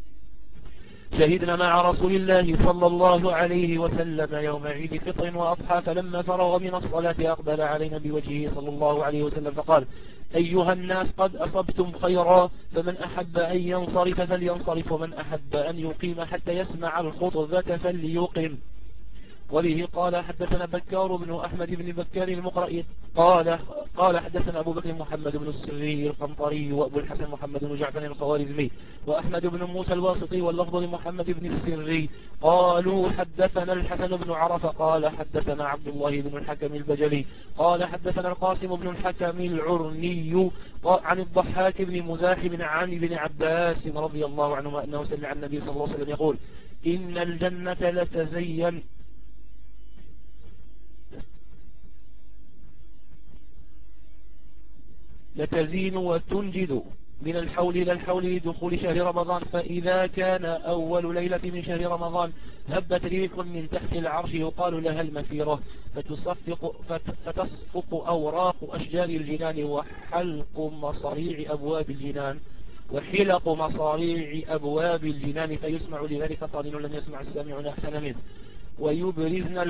شهدنا مع رسول الله صلى الله عليه وسلم يوم عيد فطر وأضحى فلما فرغ من الصلاة أقبل علينا بوجهه صلى الله عليه وسلم فقال أيها الناس قد أصبتم خيرا فمن أحب أن ينصرف فلينصرف ومن أحب أن يقيم حتى يسمع الخطبة فليقم. وبه قال حدثنا بكار بن أحمد بن بكار المقرئ قال حدثنا أبو بكر محمد بن السري القنطري وأبو الحسن محمد بن جعفر الخوارزمي وأحمد بن موسى الواسطي واللفظ لمحمد بن السري قالوا حدثنا الحسن بن عرفة قال حدثنا عبد الله بن الحكم البجلي قال حدثنا القاسم بن الحكم العرني عن الضحاك بن مزاحم عن ابن عباس رضي الله عنهما أنه سمع النبي صلى الله عليه وسلم يقول إن الجنة لتزين وتنجد من الحول إلى الحول لدخول شهر رمضان فإذا كان أول ليلة من شهر رمضان هبت ريح من تحت العرش يقال لها المفيرة فتصفق أوراق أشجار الجنان وحلق مصاريع أبواب الجنان فيسمع لذلك طالين لم يسمع السامعون أحسن منه ويبرزن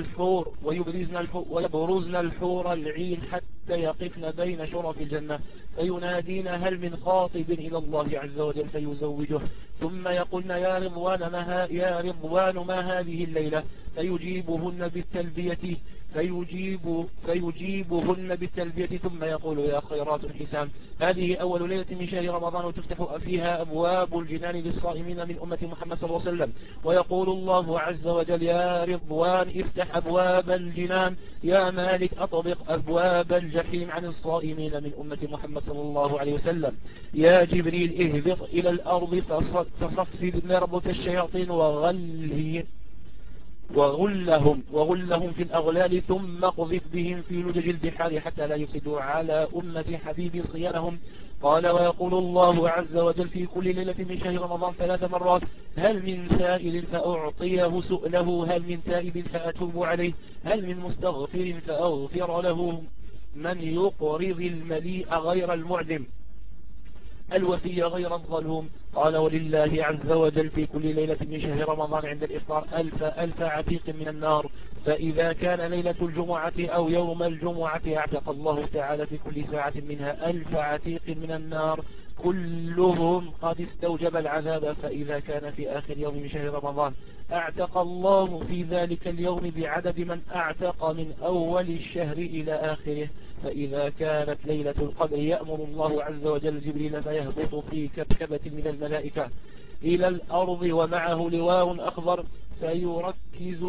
الحور العين حتى يقفن بين شرف الجنة فينادين هل من خاطب إلى الله عز وجل فيزوجه ثم يقولن يا رضوان ما هذه الليلة فيجيبهن بالتلبية ثم يقول يا خيرات حسام هذه أول ليلة من شهر رمضان وتفتح فيها أبواب الجنان للصائمين من أمة محمد صلى الله عليه وسلم ويقول الله عز وجل يا رضوان افتح أبواب الجنان يا مالك أطبق أبواب الجحيم عن الصائمين من أمة محمد صلى الله عليه وسلم يا جبريل اهبط إلى الأرض فصفد مربط الشياطين وغلهم في الأغلال ثم قذف بهم في لجج البحار حتى لا يفسدوا على أمة حبيبي صيامهم قال ويقول الله عز وجل في كل ليلة من شهر رمضان 3 مرات هل من سائل فأعطيه سؤله هل من تائب فأتوب عليه هل من مستغفر فأغفر له من يقرض المليء غير المعدم الوفي غير الظلوم قال ولله عز وجل في كل ليلة من شهر رمضان عند الإفطار ألف عتيق من النار، فإذا كان ليلة الجمعة أو يوم الجمعة اعتق الله تعالى في كل ساعة منها 1000 عتيق من النار كلهم قد استوجب العذاب. فإذا كان في آخر يوم من شهر رمضان اعتق الله في ذلك اليوم بعدد من اعتق من أول الشهر إلى آخره. فإذا كانت ليلة القدر يأمر الله عز وجل جبريل فيهبط في كبكبة من الملائكة إلى الأرض ومعه لواء أخضر فيركز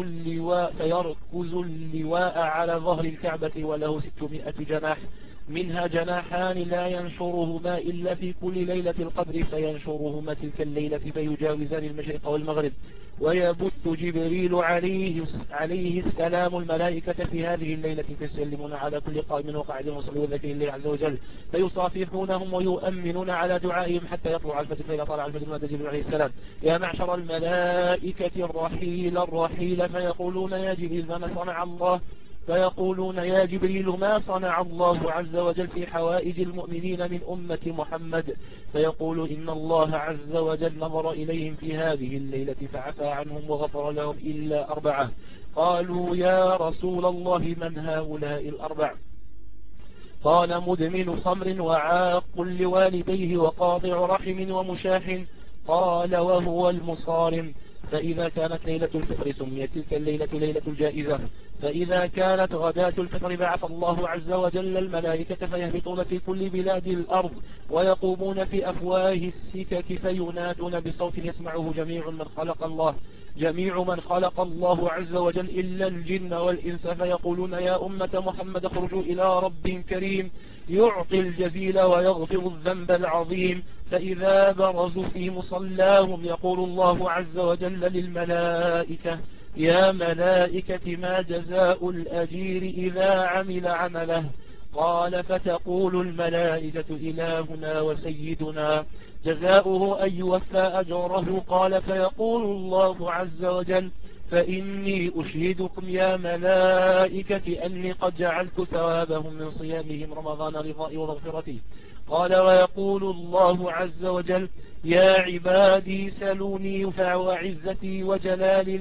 اللواء على ظهر الكعبة وله 600 جناح، منها جناحان لا ينشرهما إلا في كل ليلة القدر فينشرهما تلك الليلة فيجاوزان المشرق والمغرب، ويبث جبريل عليه السلام الملائكة في هذه الليلة فيسلمون على كل قائم وقاعد وصلي وذكر الله عز وجل فيصافحونهم ويؤمنون على دعائهم حتى يطلع الفجر. فإذا طلع الفجر نادى جبريل عليه السلام يا معشر الملائكة الرحيل فيقولون يا جبريل ما صنع الله عز وجل في حوائج المؤمنين من أمة محمد، فيقول إن الله عز وجل نظر إليهم في هذه الليلة فعفى عنهم وغفر لهم إلا 4. قالوا يا رسول الله من هؤلاء 4؟ قال مدمن خمر وعاق لوالديه وقاطع رحم ومشاح. قال وهو المصارم. فإذا كانت ليلة الفطر سميت تلك الليلة ليلة الجائزة. فإذا كانت غداة الفطر بعث الله عز وجل الملائكة فيهبطون في كل بلاد الأرض ويقومون في أفواه السكك فينادون بصوت يسمعه جميع من خلق الله عز وجل إلا الجن والإنس فيقولون يا أمة محمد اخرجوا إلى رب كريم يعطي الجزيل ويغفر الذنب العظيم. فإذا برزوا في مصلاهم يقول الله عز وجل للملائكة يا ملائكة ما جزاء الأجير إذا عمل عمله؟ قال فتقول الملائكة إلهنا وسيدنا جزاؤه أن يوفى أجره. قال فيقول الله عز وجل فإني أشهدكم يا ملائكة أني قد جعلت ثوابهم من صيامهم رمضان رضائي ومغفرتي. قال ويقول الله عز وجل يا عبادي سلوني فوعزتي وجلالي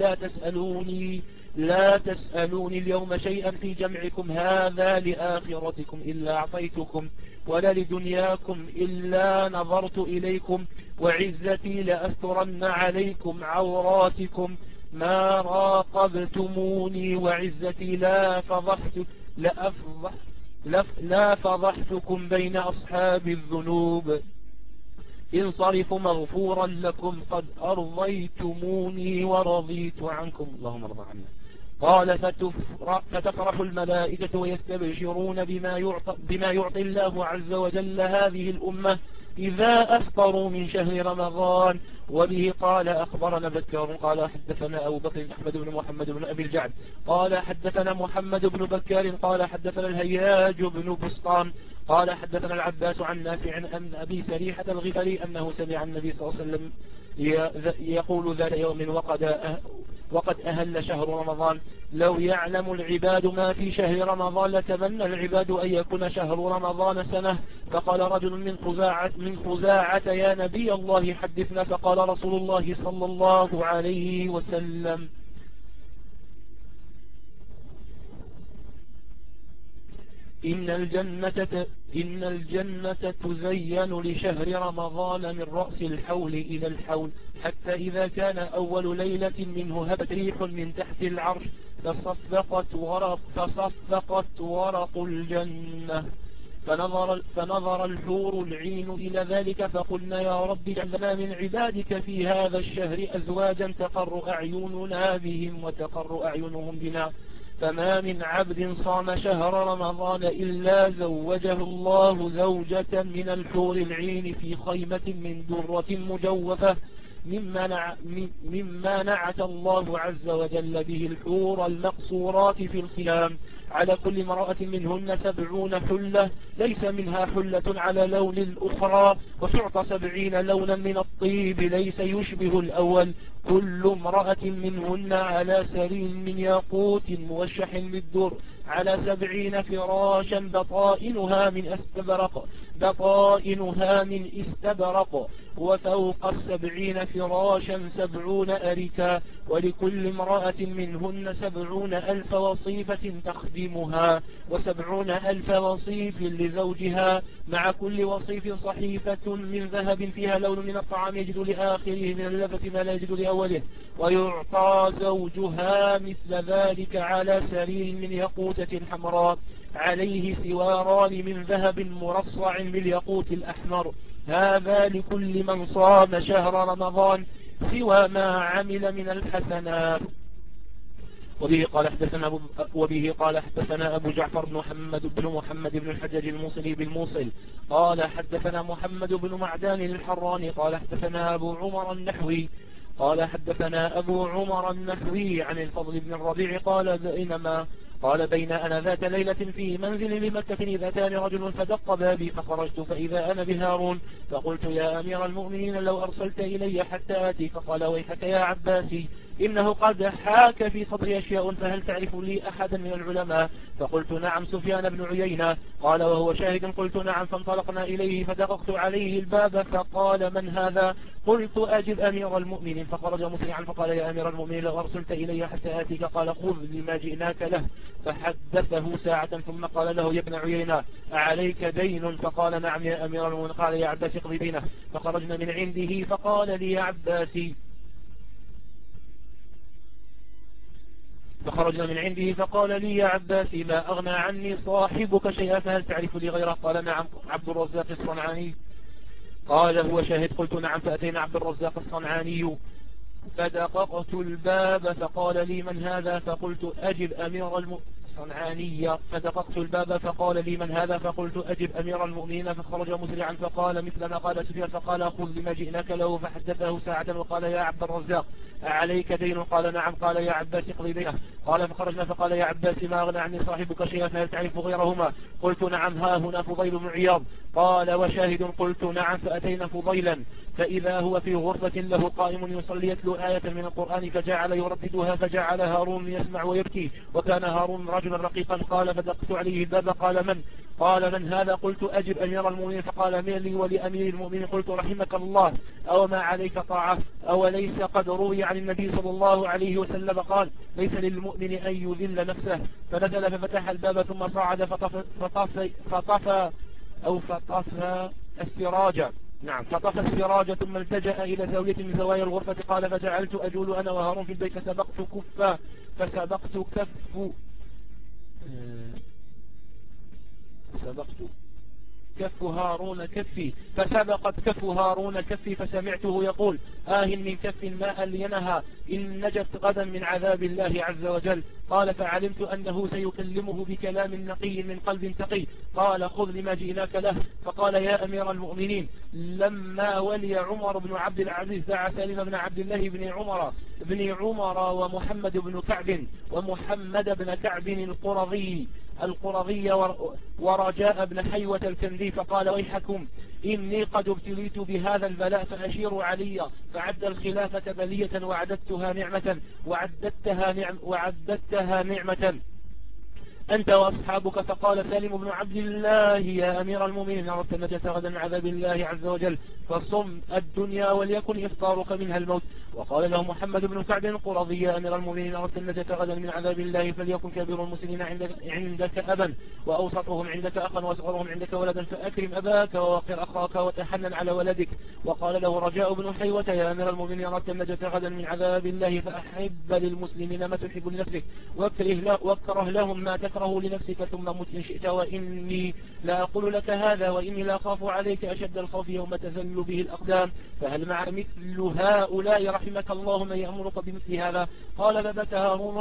لا تسألوني اليوم شيئا في جمعكم هذا لآخرتكم إلا أعطيتكم ولا لدنياكم إلا نظرت إليكم وعزتي لأسترن عليكم عوراتكم ما راقبتموني وعزتي لا فضحتكم بين أصحاب الذنوب انصرفوا مغفورا لكم قد أرضيتموني ورضيت عنكم اللهم ارضى عنا. قال فتفرح الملائكة ويستبشرون بما يعطي الله عز وجل هذه الأمة إذا أفطروا من شهر رمضان. وبه قال أخبرنا بكار قال حدثنا أبو بكر أحمد بن محمد بن أبي الجعد قال حدثنا محمد بن بكار قال حدثنا الهياج بن بسطام قال حدثنا العباس عن نافع عن أبي سريحة الغفري أنه سمع النبي صلى الله عليه وسلم يقول ذات يوم وقد أهل شهر رمضان لو يعلم العباد ما في شهر رمضان لتمنى العباد أن يكون شهر رمضان سنة. فقال رجل من خزاعة يا نبي الله حدثنا. فقال رسول الله صلى الله عليه وسلم إن الجنة تزين لشهر رمضان من رأس الحول إلى الحول حتى إذا كان أول ليلة منه هبت ريح من تحت العرش فصفقت ورق الجنة فنظر الحور العين إلى ذلك فقلنا يا رب اجعلنا من عبادك في هذا الشهر أزواجا تقر أعيننا بهم وتقر أعينهم بنا. فما من عبد صام شهر رمضان إلا زوجه الله زوجة من الحور العين في خيمة من درة مجوفة مما نعت الله عز وجل به الحور المقصورات في الخيام على كل امرأة منهن 70 حلة ليس منها حلة على لون الأخرى وتعطى 70 لونا من الطيب ليس يشبه الأول كل امرأة منهن على سرير من ياقوت مرشح للدر على 70 فراشا بطائنها من استبرق وفوق 70 فراشا 70 أركا ولكل امرأة منهن 70,000 وصيفة تخدمها و70,000 وصيف لزوجها مع كل وصيف صحيفة من ذهب فيها لون من الطعام يجد لآخره من اللذة ما لا يجد لأوله ويعطى زوجها مثل ذلك على سرير من يقوتة حمراء عليه سواران من ذهب مرصع بالياقوت الأحمر هذا لكل من صام شهر رمضان سوى ما عمل من الحسنات. وبه قال حدثنا أبو جعفر بن محمد بن الحجاج الموصلي بالموصل قال حدثنا محمد بن معدان الحراني قال حدثنا أبو عمر النحوي عن الفضل بن الربيع قال بين أنا ذات ليلة في منزل بمكة إذا أتاني رجل فدق بابي فخرجت فإذا أنا بهارون فقلت يا أمير المؤمنين لو أرسلت إلي حتى آتي فقال ويحك يا عباسي إنه قد حاك في صدري أشياء فهل تعرف لي أحدا من العلماء فقلت نعم سفيان بن عيينة قال وهو شاهد قلت نعم فانطلقنا إليه فدققت عليه الباب فقال من هذا قلت أجب أمير المؤمنين فخرج مسرعا فقال يا أمير المؤمنين لو أرسلت إلي حتى آتيك قال خذ لما جئناك له فحدثه ساعة ثم قال له يا ابن عيينة أعليك دين فقال نعم يا أمير المؤمنين قال يا عباس اقضي دينه فخرجنا من عنده فقال لي يا عباسي ما أغنى عني صاحبك شيئا فهل تعرف لي غيره قال نعم عبد الرزاق الصنعاني قال هو شاهد قلت نعم فأتينا عبد الرزاق الصنعاني فدققت الباب فقال لي من هذا فقلت أجب أمير المؤمنين فخرج مسرعا فقال مثل ما قال سفيان فقال خذ لما جئناك له فحدثه ساعة وقال يا عبد الرزاق أعليك دين قال نعم قال يا عباس اقضي دينه قال فخرجنا فقال يا عباس ما أغنى عني صاحبك شيئا فهل تعرف غيرهما قلت نعم ها هنا فضيل بن عياض قال وشاهد قلت نعم فأتينا فضيلا فإذا هو في غرفة له قائم يصلي يتلو آية من القرآن فجعل يرددها فجعل هارون يسمع ويبكي وكان هارون رجلا رقيقا قال فدقت عليه الباب قال من هذا قلت أجب أمير المؤمنين فقال من لي ولأمير المؤمنين قلت رحمك الله أو ما عليك طاعة أوليس قد روي عن النبي صلى الله عليه وسلم قال ليس للمؤمن أن يذل نفسه فنزل ففتح الباب ثم صعد فطفى السراج ثم التجأ إلى زاوية من زوايا الغرفة قال فجعلت أجول أنا وهارون في البيت فسبقت فسبقت كف هارون كفي فسمعته يقول من كف ما ألينها إن نجت غدا من عذاب الله عز وجل قال فعلمت أنه سيكلمه بكلام نقي من قلب تقي قال خذ لما جئناك له فقال يا أمير المؤمنين لما ولي عمر بن عبد العزيز دعا سالم بن عبد الله بن عمر ومحمد بن كعب القرظي ورجاء بن حيوة الكندي فقال ويحكم إني قد ابتليت بهذا البلاء فأشيروا علي فعد الخلافة بلية وعددتها نعمة أنت وأصحابك فقال سالم بن عبد الله يا أمير المؤمنين أردت النجاة غدا من عذاب الله عز وجل فصم الدنيا وليكن إفطارك منها الموت وقال له محمد بن كعب القرظي يا أمير المؤمنين أردت النجاة غدا من عذاب الله فليكن كبير المسلمين عندك أبا وأوسطهم عندك أخا وأصغرهم عندك ولدا فأكرم أباك ووقر أخاك وتحنن على ولدك وقال له رجاء بن حيوة يا أمير المؤمنين أردت النجاة غدا من عذاب الله فأحب للمسلمين ما تحب لنفسك واكره لهم ما تكره لنفسك ثم مت إن شئت وإني لا أقول لك هذا وإني لا أخاف عليك أشد الخوف يوم تزل به الأقدام فهل مع مثل هؤلاء رحمك الله من يأمرك بمثل هذا قال فبكى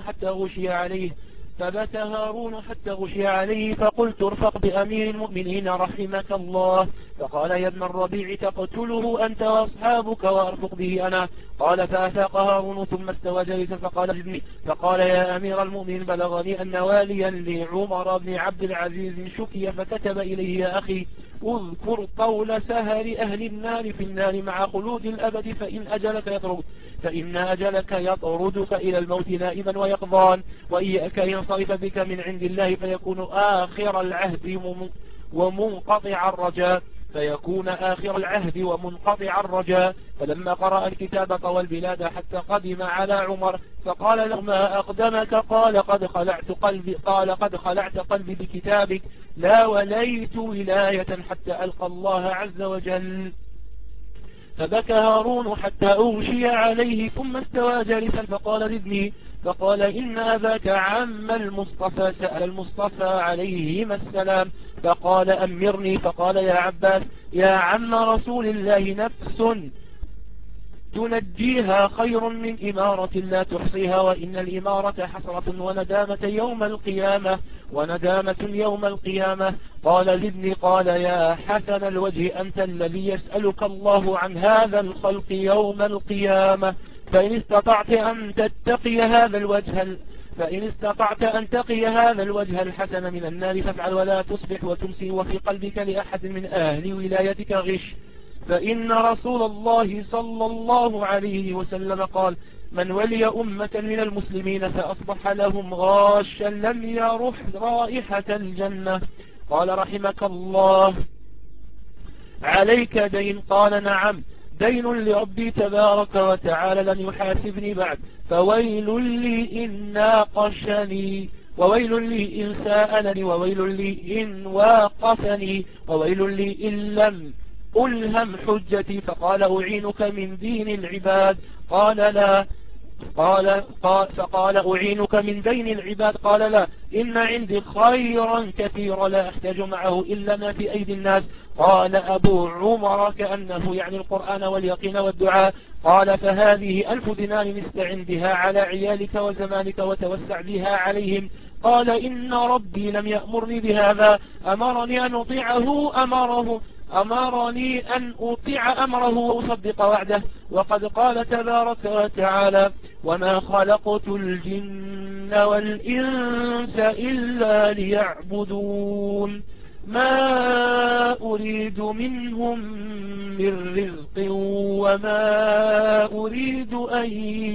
هارون حتى غشي عليه فقلت ارفق بأمير المؤمنين رحمك الله فقال يا ابن الربيع تقتله أنت وأصحابك وأرفق به أنا قال فأفاق هارون ثم استوى جالسا فقال يا أمير المؤمنين بلغني أن واليا لعمر بن عبد العزيز شكي فكتب إليه يا أخي اذكر قول سهر أهل النار في النار مع خلود الأبد فإن أجلك يطردك إلى الموت نائما ويقظان وإياك إن ينصرف بك من عند الله فيكون آخر العهد ومنقطع الرجاء الرجاء. فلما قرأ الكتاب طوى البلاد حتى قدم على عمر فقال له ما أقدمك؟ قال قد خلعت قلبي بكتابك، لا وليت ولاية حتى ألقى الله عز وجل. فبكى هارون حتى أغشي عليه ثم استوى جالسا فقال زدني، فقال إن أباك عم المصطفى سأل المصطفى عليهما السلام فقال أمرني. فقال يا عباس يا عم رسول الله نفس تنجيها خير من إمارة لا تحصيها، وإن الإمارة حسرة وندامة يوم القيامة. قال زدني. قال يا حسن الوجه أنت الذي يسألك الله عن هذا الخلق يوم القيامة، فإن استطعت أن تقي هذا الوجه الحسن من النار فافعل، ولا تصبح وتمسي وفي قلبك لأحد من أهل ولايتك غش. فإن رسول الله صلى الله عليه وسلم قال من ولي أمة من المسلمين فأصبح لهم غاشا لم يرح رائحة الجنة. قال رحمك الله عليك دين؟ قال نعم، دين لربي تبارك وتعالى لن يحاسبني بعد، فويل لي إن ناقشني، وويل لي إن سألني، وويل لي إن واقفني، وويل لي إن لم ألهم حجتي. فقال أعينك من دين العباد؟ قال لا. فقال أعينك من دين العباد؟ قال لا، إن عندي خيرا كثيرا لا أحتاج معه إلا ما في أيدي الناس. قال أبو عمر كأنه يعني القرآن واليقين والدعاء. قال فهذه 1000 دينار استعن بها على عيالك وزمانك وتوسع بها عليهم. قال إن ربي لم يأمرني بهذا، أمرني أن أطيع أمره وأصدق وعده. وقد قال تبارك وتعالى وما خلقت الجن والإنس إلا ليعبدون ما أريد منهم من رزق وما أريد أن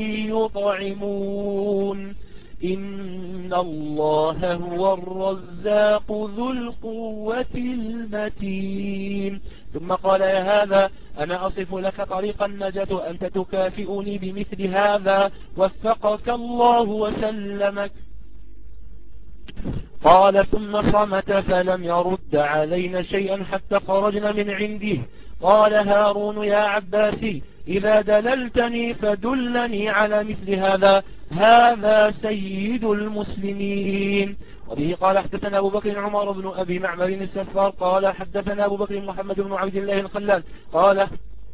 يطعمون إن الله هو الرزاق ذو القوة المتين. ثم قال يا هذا أنا أصف لك طريق النجاة أنت تكافئني بمثل هذا وفقك الله وسلمك. قال ثم صمت فلم يرد علينا شيئا حتى خرجنا من عنده. قال هارون يا عباسي إذا دللتني فدلني على مثل هذا سيد المسلمين. وبه قال حدثنا أبو بكر عمر بن أبي معمر السفار قال حدثنا أبو بكر محمد بن عبد الله الخلال قال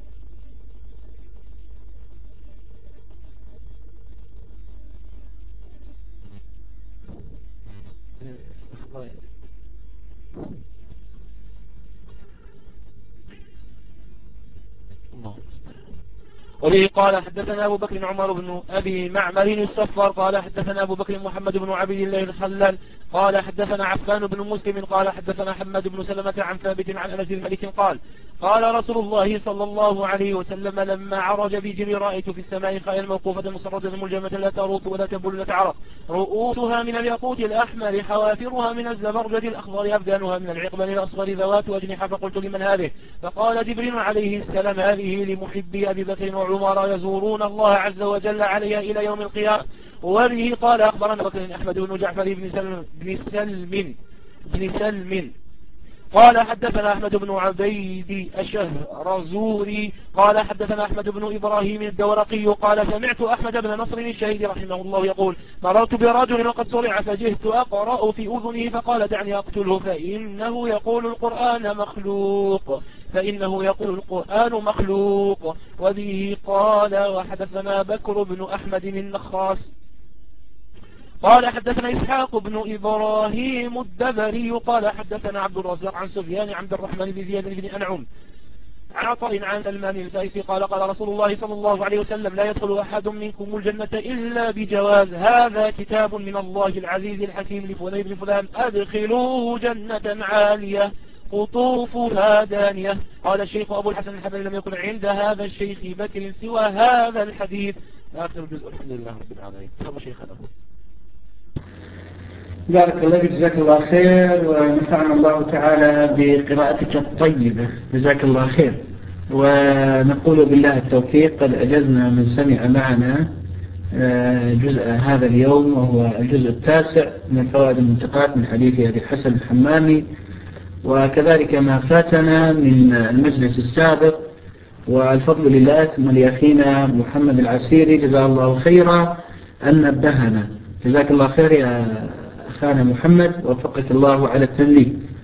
وبه قال حدثنا أبو بكر عمر بن أبي معمر السفار قال حدثنا أبو بكر محمد بن عبد الله الخلال قال حدثنا عفان بن مسلم قال حدثنا حماد بن سلمة عن ثابت عن أنس الملك قال رسول الله صلى الله عليه وسلم لما عرج بجري رأيت في السماء خيلا موقوفة مصردة ملجمة لا تروث ولا تبل لا تعرق رؤوسها من الياقوت الأحمر حوافرها من الزبرجد الأخضر أبدانها من العقبان الأصفر ذوات أجنحة. فقلت لمن هذه؟ فقال جبريل عليه السلام هذه لمحبي أبي بكر وعمر يزورون الله عز وجل عليها إلى يوم القيامة. وبه قال أخبرنا بكر أحمد بن جعفر بن سلم قال حدثنا أحمد بن عبيد الشهرزوري قال حدثنا أحمد بن إبراهيم الدورقي قال سمعت أحمد بن نصر الشهيد رحمه الله يقول مررت برجل وقد صرع فجهت أقرأ في أذنه فقال دعني أقتله فإنه يقول القرآن مخلوق. وبه قال وحدثنا بكر بن أحمد النخاس قال حدثنا إسحاق بن إبراهيم الدبري قال حدثنا عبد الرزاق عن سفيان عبد الرحمن بن زياد بن أنعم عطاء عن سلمان الفارسي قال رسول الله صلى الله عليه وسلم لا يدخل أحد منكم الجنة إلا بجواز هذا كتاب من الله العزيز الحكيم لفلان بن فلان أدخلوه جنة عالية قطوفها دانية. قال الشيخ أبو الحسن الحبري لم يكن عند هذا الشيخ بكر سوى هذا الحديث. آخر الجزء الحمد لله رب العالمين. الله شيخنا. بارك الله فيك، جزاك الله خير، ونفعنا الله تعالى بقراءتك الطيبة، جزاك الله خير. ونقول بالله التوفيق. قد أجزنا من سمع معنا جزء هذا اليوم، وهو الجزء 9 من الفوائد المنتقاة من حديث أبي الحسن الحمامي، وكذلك ما فاتنا من المجلس السابق. والفضل لله ثم لأخينا محمد العسيري جزاه الله خيرا أن نبهنا. جزاك الله خير يا أخانا محمد، وفقك الله على التنبيه.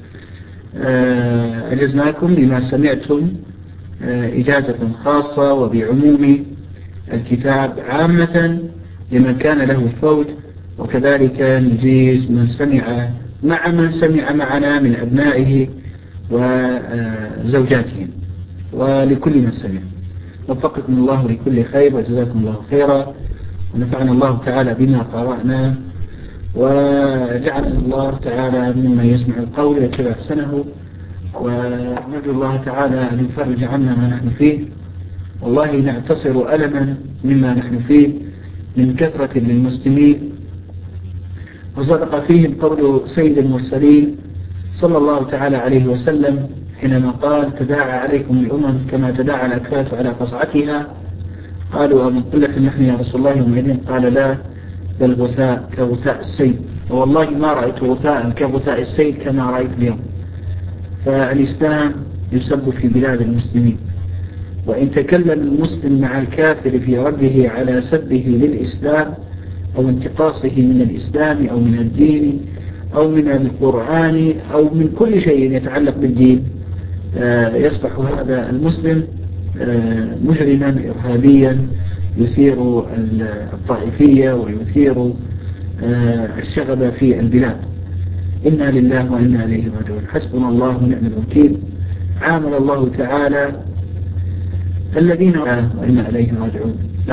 أجزناكم بما سمعتم إجازة خاصة وبعموم الكتاب عامة لمن كان له فوت، وكذلك نجيز من سمع مع من سمع معنا من أبنائه وزوجاتهم، ولكل من سمع. وفقكم الله لكل خير وجزاكم الله خيرا، ونفعنا الله تعالى بما قرأنا، وجعل الله تعالى ممن يسمع القول ويتبع أحسنه. ونرجو الله تعالى أن يفرج عنا ما نحن فيه. والله نعتصر ألما مما نحن فيه من كثرة للمسلمين، وصدق فيهم قول سيد المرسلين صلى الله تعالى عليه وسلم حينما قال: تداعى عليكم الأمم كما تداعى الأكلات على قصعتها. قالوا: ومن قلة نحن يا رسول الله يومئذ؟ قال: لا، بل غثاء كغثاء السيل. والله ما رأيت غثاء كغثاء السيل كما رأيت اليوم. فالإسلام يسب في بلاد المسلمين، وإن تكلم المسلم مع الكافر في رده على سبه للإسلام أو انتقاصه من الإسلام أو من الدين أو من القرآن أو من كل شيء يتعلق بالدين، يصبح هذا المسلم مجرما إرهابيا يثير الطائفية ويثير الشغب في البلاد. إنا لله وإنا إليه راجعون. حسبنا الله ونعم الوكيل. عامل الله تعالى الذين وإنا إليه راجعون.